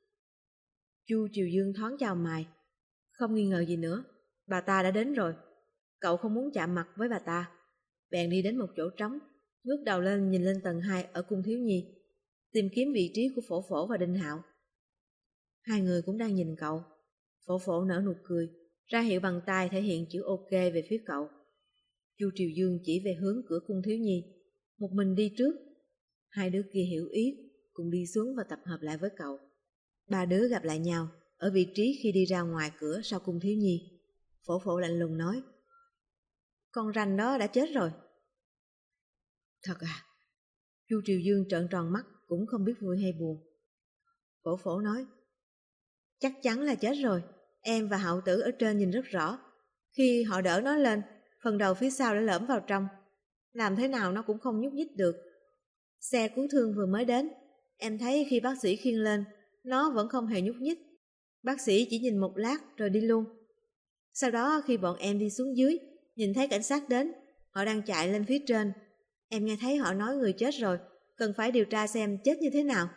Chu Triều Dương thoáng chào mày. Không nghi ngờ gì nữa, bà ta đã đến rồi. Cậu không muốn chạm mặt với bà ta, bèn đi đến một chỗ trống, ngước đầu lên nhìn lên tầng 2 ở cung thiếu nhi, tìm kiếm vị trí của Phổ Phổ và Đinh Hạo. Hai người cũng đang nhìn cậu. Phổ Phổ nở nụ cười, ra hiệu bằng tay thể hiện chữ OK về phía cậu. Chu Triều Dương chỉ về hướng cửa cung thiếu nhi, một mình đi trước. Hai đứa kia hiểu ý, cùng đi xuống và tập hợp lại với cậu. Ba đứa gặp lại nhau ở vị trí khi đi ra ngoài cửa sau cung thiếu nhi. Phổ Phổ lạnh lùng nói. Con ranh đó đã chết rồi. Thật à? Chu Triều Dương trợn tròn mắt, cũng không biết vui hay buồn. Phổ Phổ nói. Chắc chắn là chết rồi. Em và Hạo Tử ở trên nhìn rất rõ. Khi họ đỡ nó lên, phần đầu phía sau đã lõm vào trong. Làm thế nào nó cũng không nhúc nhích được. Xe cứu thương vừa mới đến, em thấy khi bác sĩ khiêng lên, nó vẫn không hề nhúc nhích. Bác sĩ chỉ nhìn một lát rồi đi luôn. Sau đó khi bọn em đi xuống dưới, nhìn thấy cảnh sát đến, họ đang chạy lên phía trên. Em nghe thấy họ nói người chết rồi, cần phải điều tra xem chết như thế nào.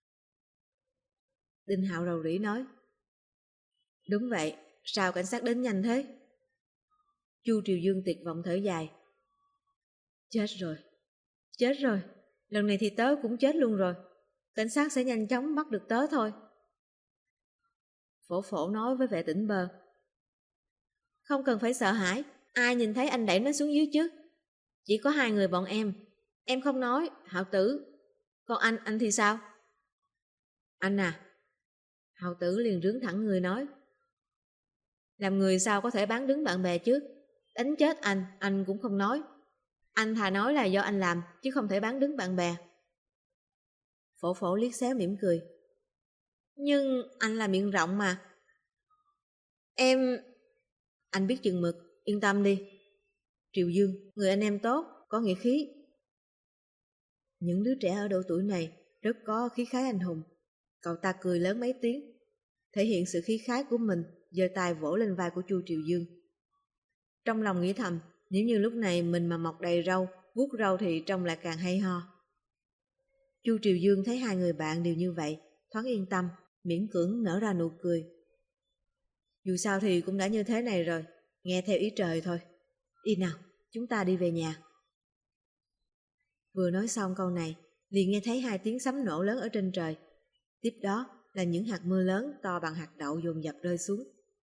Đinh Hạo rầu rĩ nói. Đúng vậy, sao cảnh sát đến nhanh thế? Chu Triều Dương tuyệt vọng thở dài. Chết rồi, lần này thì tớ cũng chết luôn rồi. Cảnh sát sẽ nhanh chóng bắt được tớ thôi. Phổ Phổ nói với vẻ tỉnh bơ. Không cần phải sợ hãi, ai nhìn thấy anh đẩy nó xuống dưới chứ? Chỉ có hai người bọn em không nói, Hạo Tử. Còn anh thì sao? Anh à? Hạo Tử liền rướn thẳng người nói. Làm người sao có thể bán đứng bạn bè chứ? Đánh chết anh cũng không nói. Anh thà nói là do anh làm, chứ không thể bán đứng bạn bè. Phổ Phổ liếc xéo mỉm cười. Nhưng anh là miệng rộng mà. Anh biết chừng mực, yên tâm đi. Triều Dương, người anh em tốt, có nghĩa khí. Những đứa trẻ ở độ tuổi này rất có khí khái anh hùng. Cậu ta cười lớn mấy tiếng, thể hiện sự khí khái của mình, giơ tay vỗ lên vai của Chu Triều Dương. Trong lòng nghĩ thầm, nếu như lúc này mình mà mọc đầy râu, vuốt râu thì trông lại càng hay ho. Chu Triều Dương thấy hai người bạn đều như vậy, thoáng yên tâm, miễn cưỡng nở ra nụ cười. Dù sao thì cũng đã như thế này rồi, nghe theo ý trời thôi. Đi nào, chúng ta đi về nhà. Vừa nói xong câu này, liền nghe thấy hai tiếng sấm nổ lớn ở trên trời. Tiếp đó là những hạt mưa lớn to bằng hạt đậu dồn dập rơi xuống.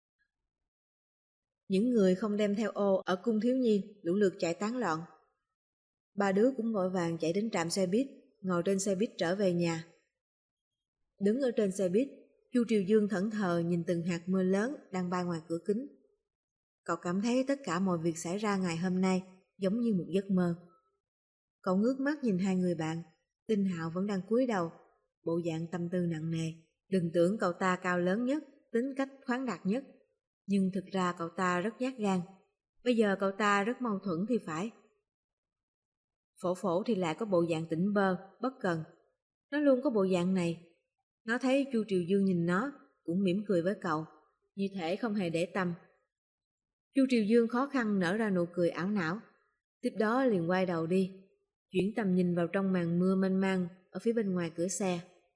Những người không đem theo ô ở cung thiếu nhi lũ lượt chạy tán loạn. Ba đứa cũng vội vàng chạy đến trạm xe buýt, ngồi trên xe buýt trở về nhà. Đứng ở trên xe buýt, Chu Triều Dương thẫn thờ nhìn từng hạt mưa lớn đang bay ngoài cửa kính. Cậu cảm thấy tất cả mọi việc xảy ra ngày hôm nay giống như một giấc mơ. Cậu ngước mắt nhìn hai người bạn, Tinh Hạo vẫn đang cúi đầu, bộ dạng tâm tư nặng nề. Đừng tưởng cậu ta cao lớn nhất, tính cách khoáng đạt nhất, nhưng thực ra cậu ta rất nhát gan. Bây giờ cậu ta rất mâu thuẫn thì phải. Phổ Phổ thì lại có bộ dạng tỉnh bơ, bất cần. Nó luôn có bộ dạng này. Nó thấy Chu Triều Dương nhìn nó, cũng mỉm cười với cậu, như thể không hề để tâm. Chu Triều Dương khó khăn nở ra nụ cười ảo não, tiếp đó liền quay đầu đi, chuyển tầm nhìn vào trong màn mưa mênh mang ở phía bên ngoài cửa xe.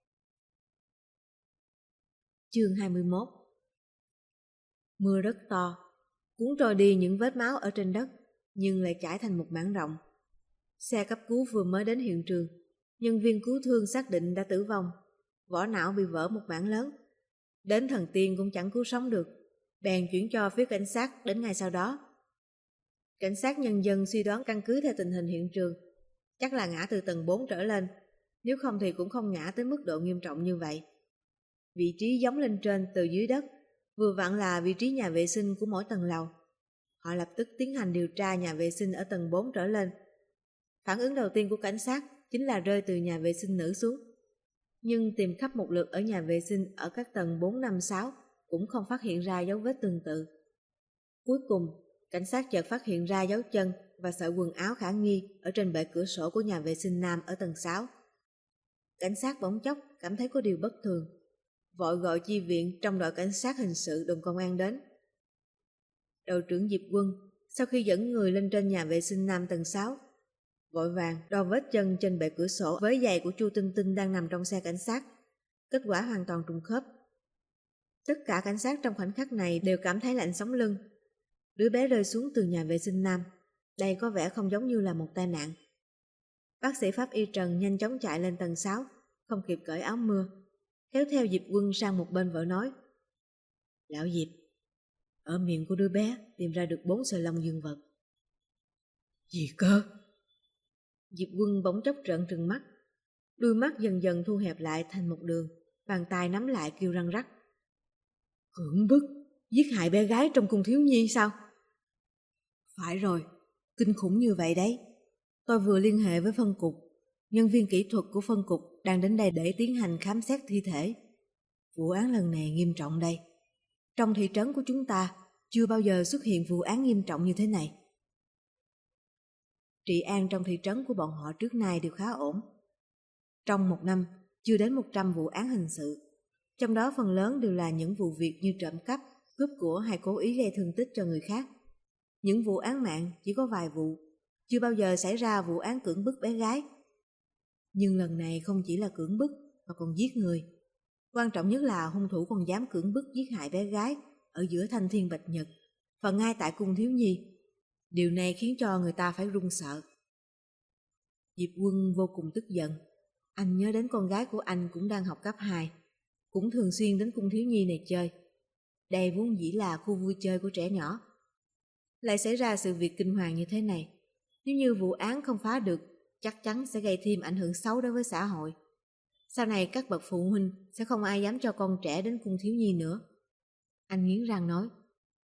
Chương 21. Mưa rất to, cuốn trôi đi những vết máu ở trên đất, nhưng lại chảy thành một mảng rộng. Xe cấp cứu vừa mới đến hiện trường, nhân viên cứu thương xác định đã tử vong, vỏ não bị vỡ một mảng lớn. Đến thần tiên cũng chẳng cứu sống được, bèn chuyển cho phía cảnh sát đến ngay sau đó. Cảnh sát nhân dân suy đoán căn cứ theo tình hình hiện trường, chắc là ngã từ tầng 4 trở lên, nếu không thì cũng không ngã tới mức độ nghiêm trọng như vậy. Vị trí giống lên trên từ dưới đất, vừa vặn là vị trí nhà vệ sinh của mỗi tầng lầu. Họ lập tức tiến hành điều tra nhà vệ sinh ở tầng 4 trở lên. Phản ứng đầu tiên của cảnh sát chính là rơi từ nhà vệ sinh nữ xuống. Nhưng tìm khắp một lượt ở nhà vệ sinh ở các tầng 4, 5, 6 cũng không phát hiện ra dấu vết tương tự. Cuối cùng, cảnh sát chợt phát hiện ra dấu chân và sợi quần áo khả nghi ở trên bệ cửa sổ của nhà vệ sinh nam ở tầng 6. Cảnh sát bỗng chốc cảm thấy có điều bất thường, vội gọi chi viện trong đội cảnh sát hình sự đồn công an đến. Đội trưởng Diệp Quân sau khi dẫn người lên trên nhà vệ sinh nam tầng 6, vội vàng đo vết chân trên bệ cửa sổ với giày của Chu Tinh Tinh đang nằm trong xe cảnh sát. Kết quả hoàn toàn trùng khớp. Tất cả cảnh sát trong khoảnh khắc này đều cảm thấy lạnh sống lưng. Đứa bé rơi xuống từ nhà vệ sinh nam, đây có vẻ không giống như là một tai nạn. Bác sĩ pháp y Trần nhanh chóng chạy lên tầng 6, không kịp cởi áo mưa, kéo theo Diệp Quân sang một bên vợ nói: Lão Diệp, ở miệng của đứa bé tìm ra được 4 sợi lông dương vật. Gì cơ? Diệp Quân bỗng chốc trợn trừng mắt, đôi mắt dần dần thu hẹp lại thành một đường, bàn tay nắm lại kêu răng rắc. Cưỡng bức, giết hại bé gái trong cung thiếu nhi sao? Phải rồi, kinh khủng như vậy đấy. Tôi vừa liên hệ với phân cục, nhân viên kỹ thuật của phân cục đang đến đây để tiến hành khám xét thi thể. Vụ án lần này nghiêm trọng đây. Trong thị trấn của chúng ta chưa bao giờ xuất hiện vụ án nghiêm trọng như thế này. Trị an trong thị trấn của bọn họ trước nay đều khá ổn. Trong một năm, chưa đến 100 vụ án hình sự, trong đó phần lớn đều là những vụ việc như trộm cắp, cướp của hay cố ý gây thương tích cho người khác. Những vụ án mạng chỉ có vài vụ, chưa bao giờ xảy ra vụ án cưỡng bức bé gái. Nhưng lần này không chỉ là cưỡng bức mà còn giết người. Quan trọng nhất là hung thủ còn dám cưỡng bức giết hại bé gái ở giữa thanh thiên bạch nhật và ngay tại cung thiếu nhi. Điều này khiến cho người ta phải run sợ. Diệp Quân vô cùng tức giận. Anh nhớ đến con gái của anh cũng đang học cấp 2, cũng thường xuyên đến cung thiếu nhi này chơi. Đây vốn dĩ là khu vui chơi của trẻ nhỏ. Lại xảy ra sự việc kinh hoàng như thế này. Nếu như vụ án không phá được, chắc chắn sẽ gây thêm ảnh hưởng xấu đối với xã hội. Sau này các bậc phụ huynh sẽ không ai dám cho con trẻ đến cung thiếu nhi nữa. Anh nghiến răng nói,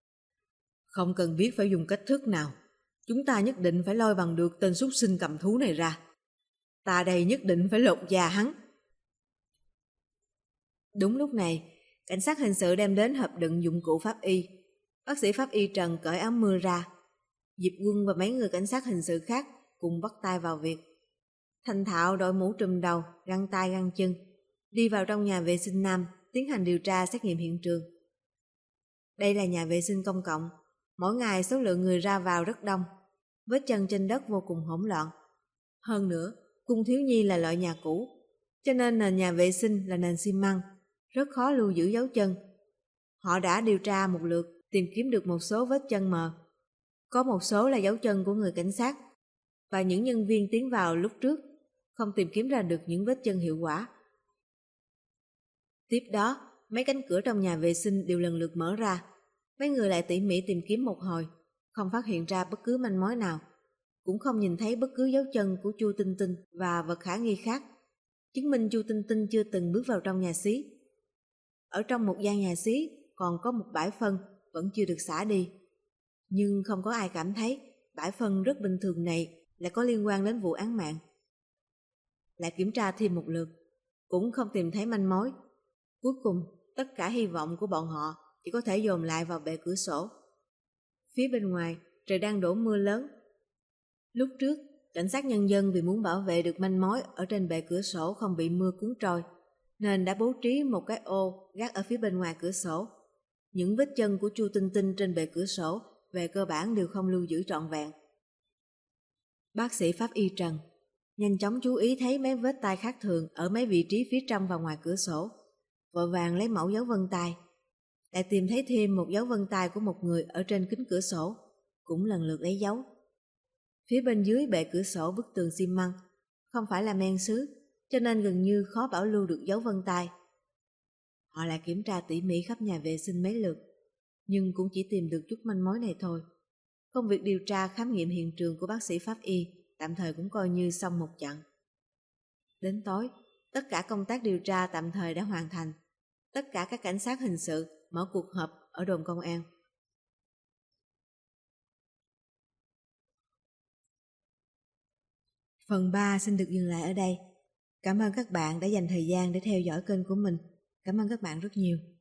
Không cần biết phải dùng cách thức nào. Chúng ta nhất định phải lôi bằng được tên súc sinh cầm thú này ra. Ta đây nhất định phải lột da hắn. Đúng lúc này, cảnh sát hình sự đem đến hộp đựng dụng cụ pháp y. Bác sĩ pháp y Trần cởi áo mưa ra. Diệp Quân và mấy người cảnh sát hình sự khác cùng bắt tay vào việc. Thành thạo đội mũ trùm đầu, găng tay găng chân, đi vào trong nhà vệ sinh nam tiến hành điều tra xét nghiệm hiện trường. Đây là nhà vệ sinh công cộng, mỗi ngày số lượng người ra vào rất đông, vết chân trên đất vô cùng hỗn loạn. Hơn nữa, cung thiếu nhi là loại nhà cũ, cho nên nền nhà vệ sinh là nền xi măng, rất khó lưu giữ dấu chân. Họ đã điều tra một lượt, tìm kiếm được một số vết chân mờ. Có một số là dấu chân của người cảnh sát, và những nhân viên tiến vào lúc trước không tìm kiếm ra được những vết chân hiệu quả. Tiếp đó, mấy cánh cửa trong nhà vệ sinh đều lần lượt mở ra. Mấy người lại tỉ mỉ tìm kiếm một hồi, không phát hiện ra bất cứ manh mối nào, cũng không nhìn thấy bất cứ dấu chân của Chu Tinh Tinh và vật khả nghi khác, chứng minh Chu Tinh Tinh chưa từng bước vào trong nhà xí. Ở trong một gian nhà xí còn có một bãi phân vẫn chưa được xả đi, nhưng không có ai cảm thấy bãi phân rất bình thường này lại có liên quan đến vụ án mạng. Lại kiểm tra thêm một lượt, cũng không tìm thấy manh mối. Cuối cùng, tất cả hy vọng của bọn họ chỉ có thể dồn lại vào bệ cửa sổ. Phía bên ngoài, trời đang đổ mưa lớn. Lúc trước, cảnh sát nhân dân vì muốn bảo vệ được manh mối ở trên bệ cửa sổ không bị mưa cuốn trôi, nên đã bố trí một cái ô gác ở phía bên ngoài cửa sổ. Những vết chân của Chu Tinh Tinh trên bệ cửa sổ về cơ bản đều không lưu giữ trọn vẹn. Bác sĩ pháp y Trần nhanh chóng chú ý thấy mấy vết tay khác thường ở mấy vị trí phía trong và ngoài cửa sổ, vội vàng lấy mẫu dấu vân tay. Lại tìm thấy thêm một dấu vân tay của một người ở trên kính cửa sổ, cũng lần lượt lấy dấu. Phía bên dưới bệ cửa sổ bức tường xi măng không phải là men sứ, cho nên gần như khó bảo lưu được dấu vân tay. Họ lại kiểm tra tỉ mỉ khắp nhà vệ sinh mấy lượt, nhưng cũng chỉ tìm được chút manh mối này thôi. Công việc điều tra khám nghiệm hiện trường của bác sĩ pháp y tạm thời cũng coi như xong một chặng. Đến tối, tất cả công tác điều tra tạm thời đã hoàn thành. Tất cả các cảnh sát hình sự mở cuộc họp ở đồn công an. Phần 3 xin được dừng lại ở đây. Cảm ơn các bạn đã dành thời gian để theo dõi kênh của mình. Cảm ơn các bạn rất nhiều.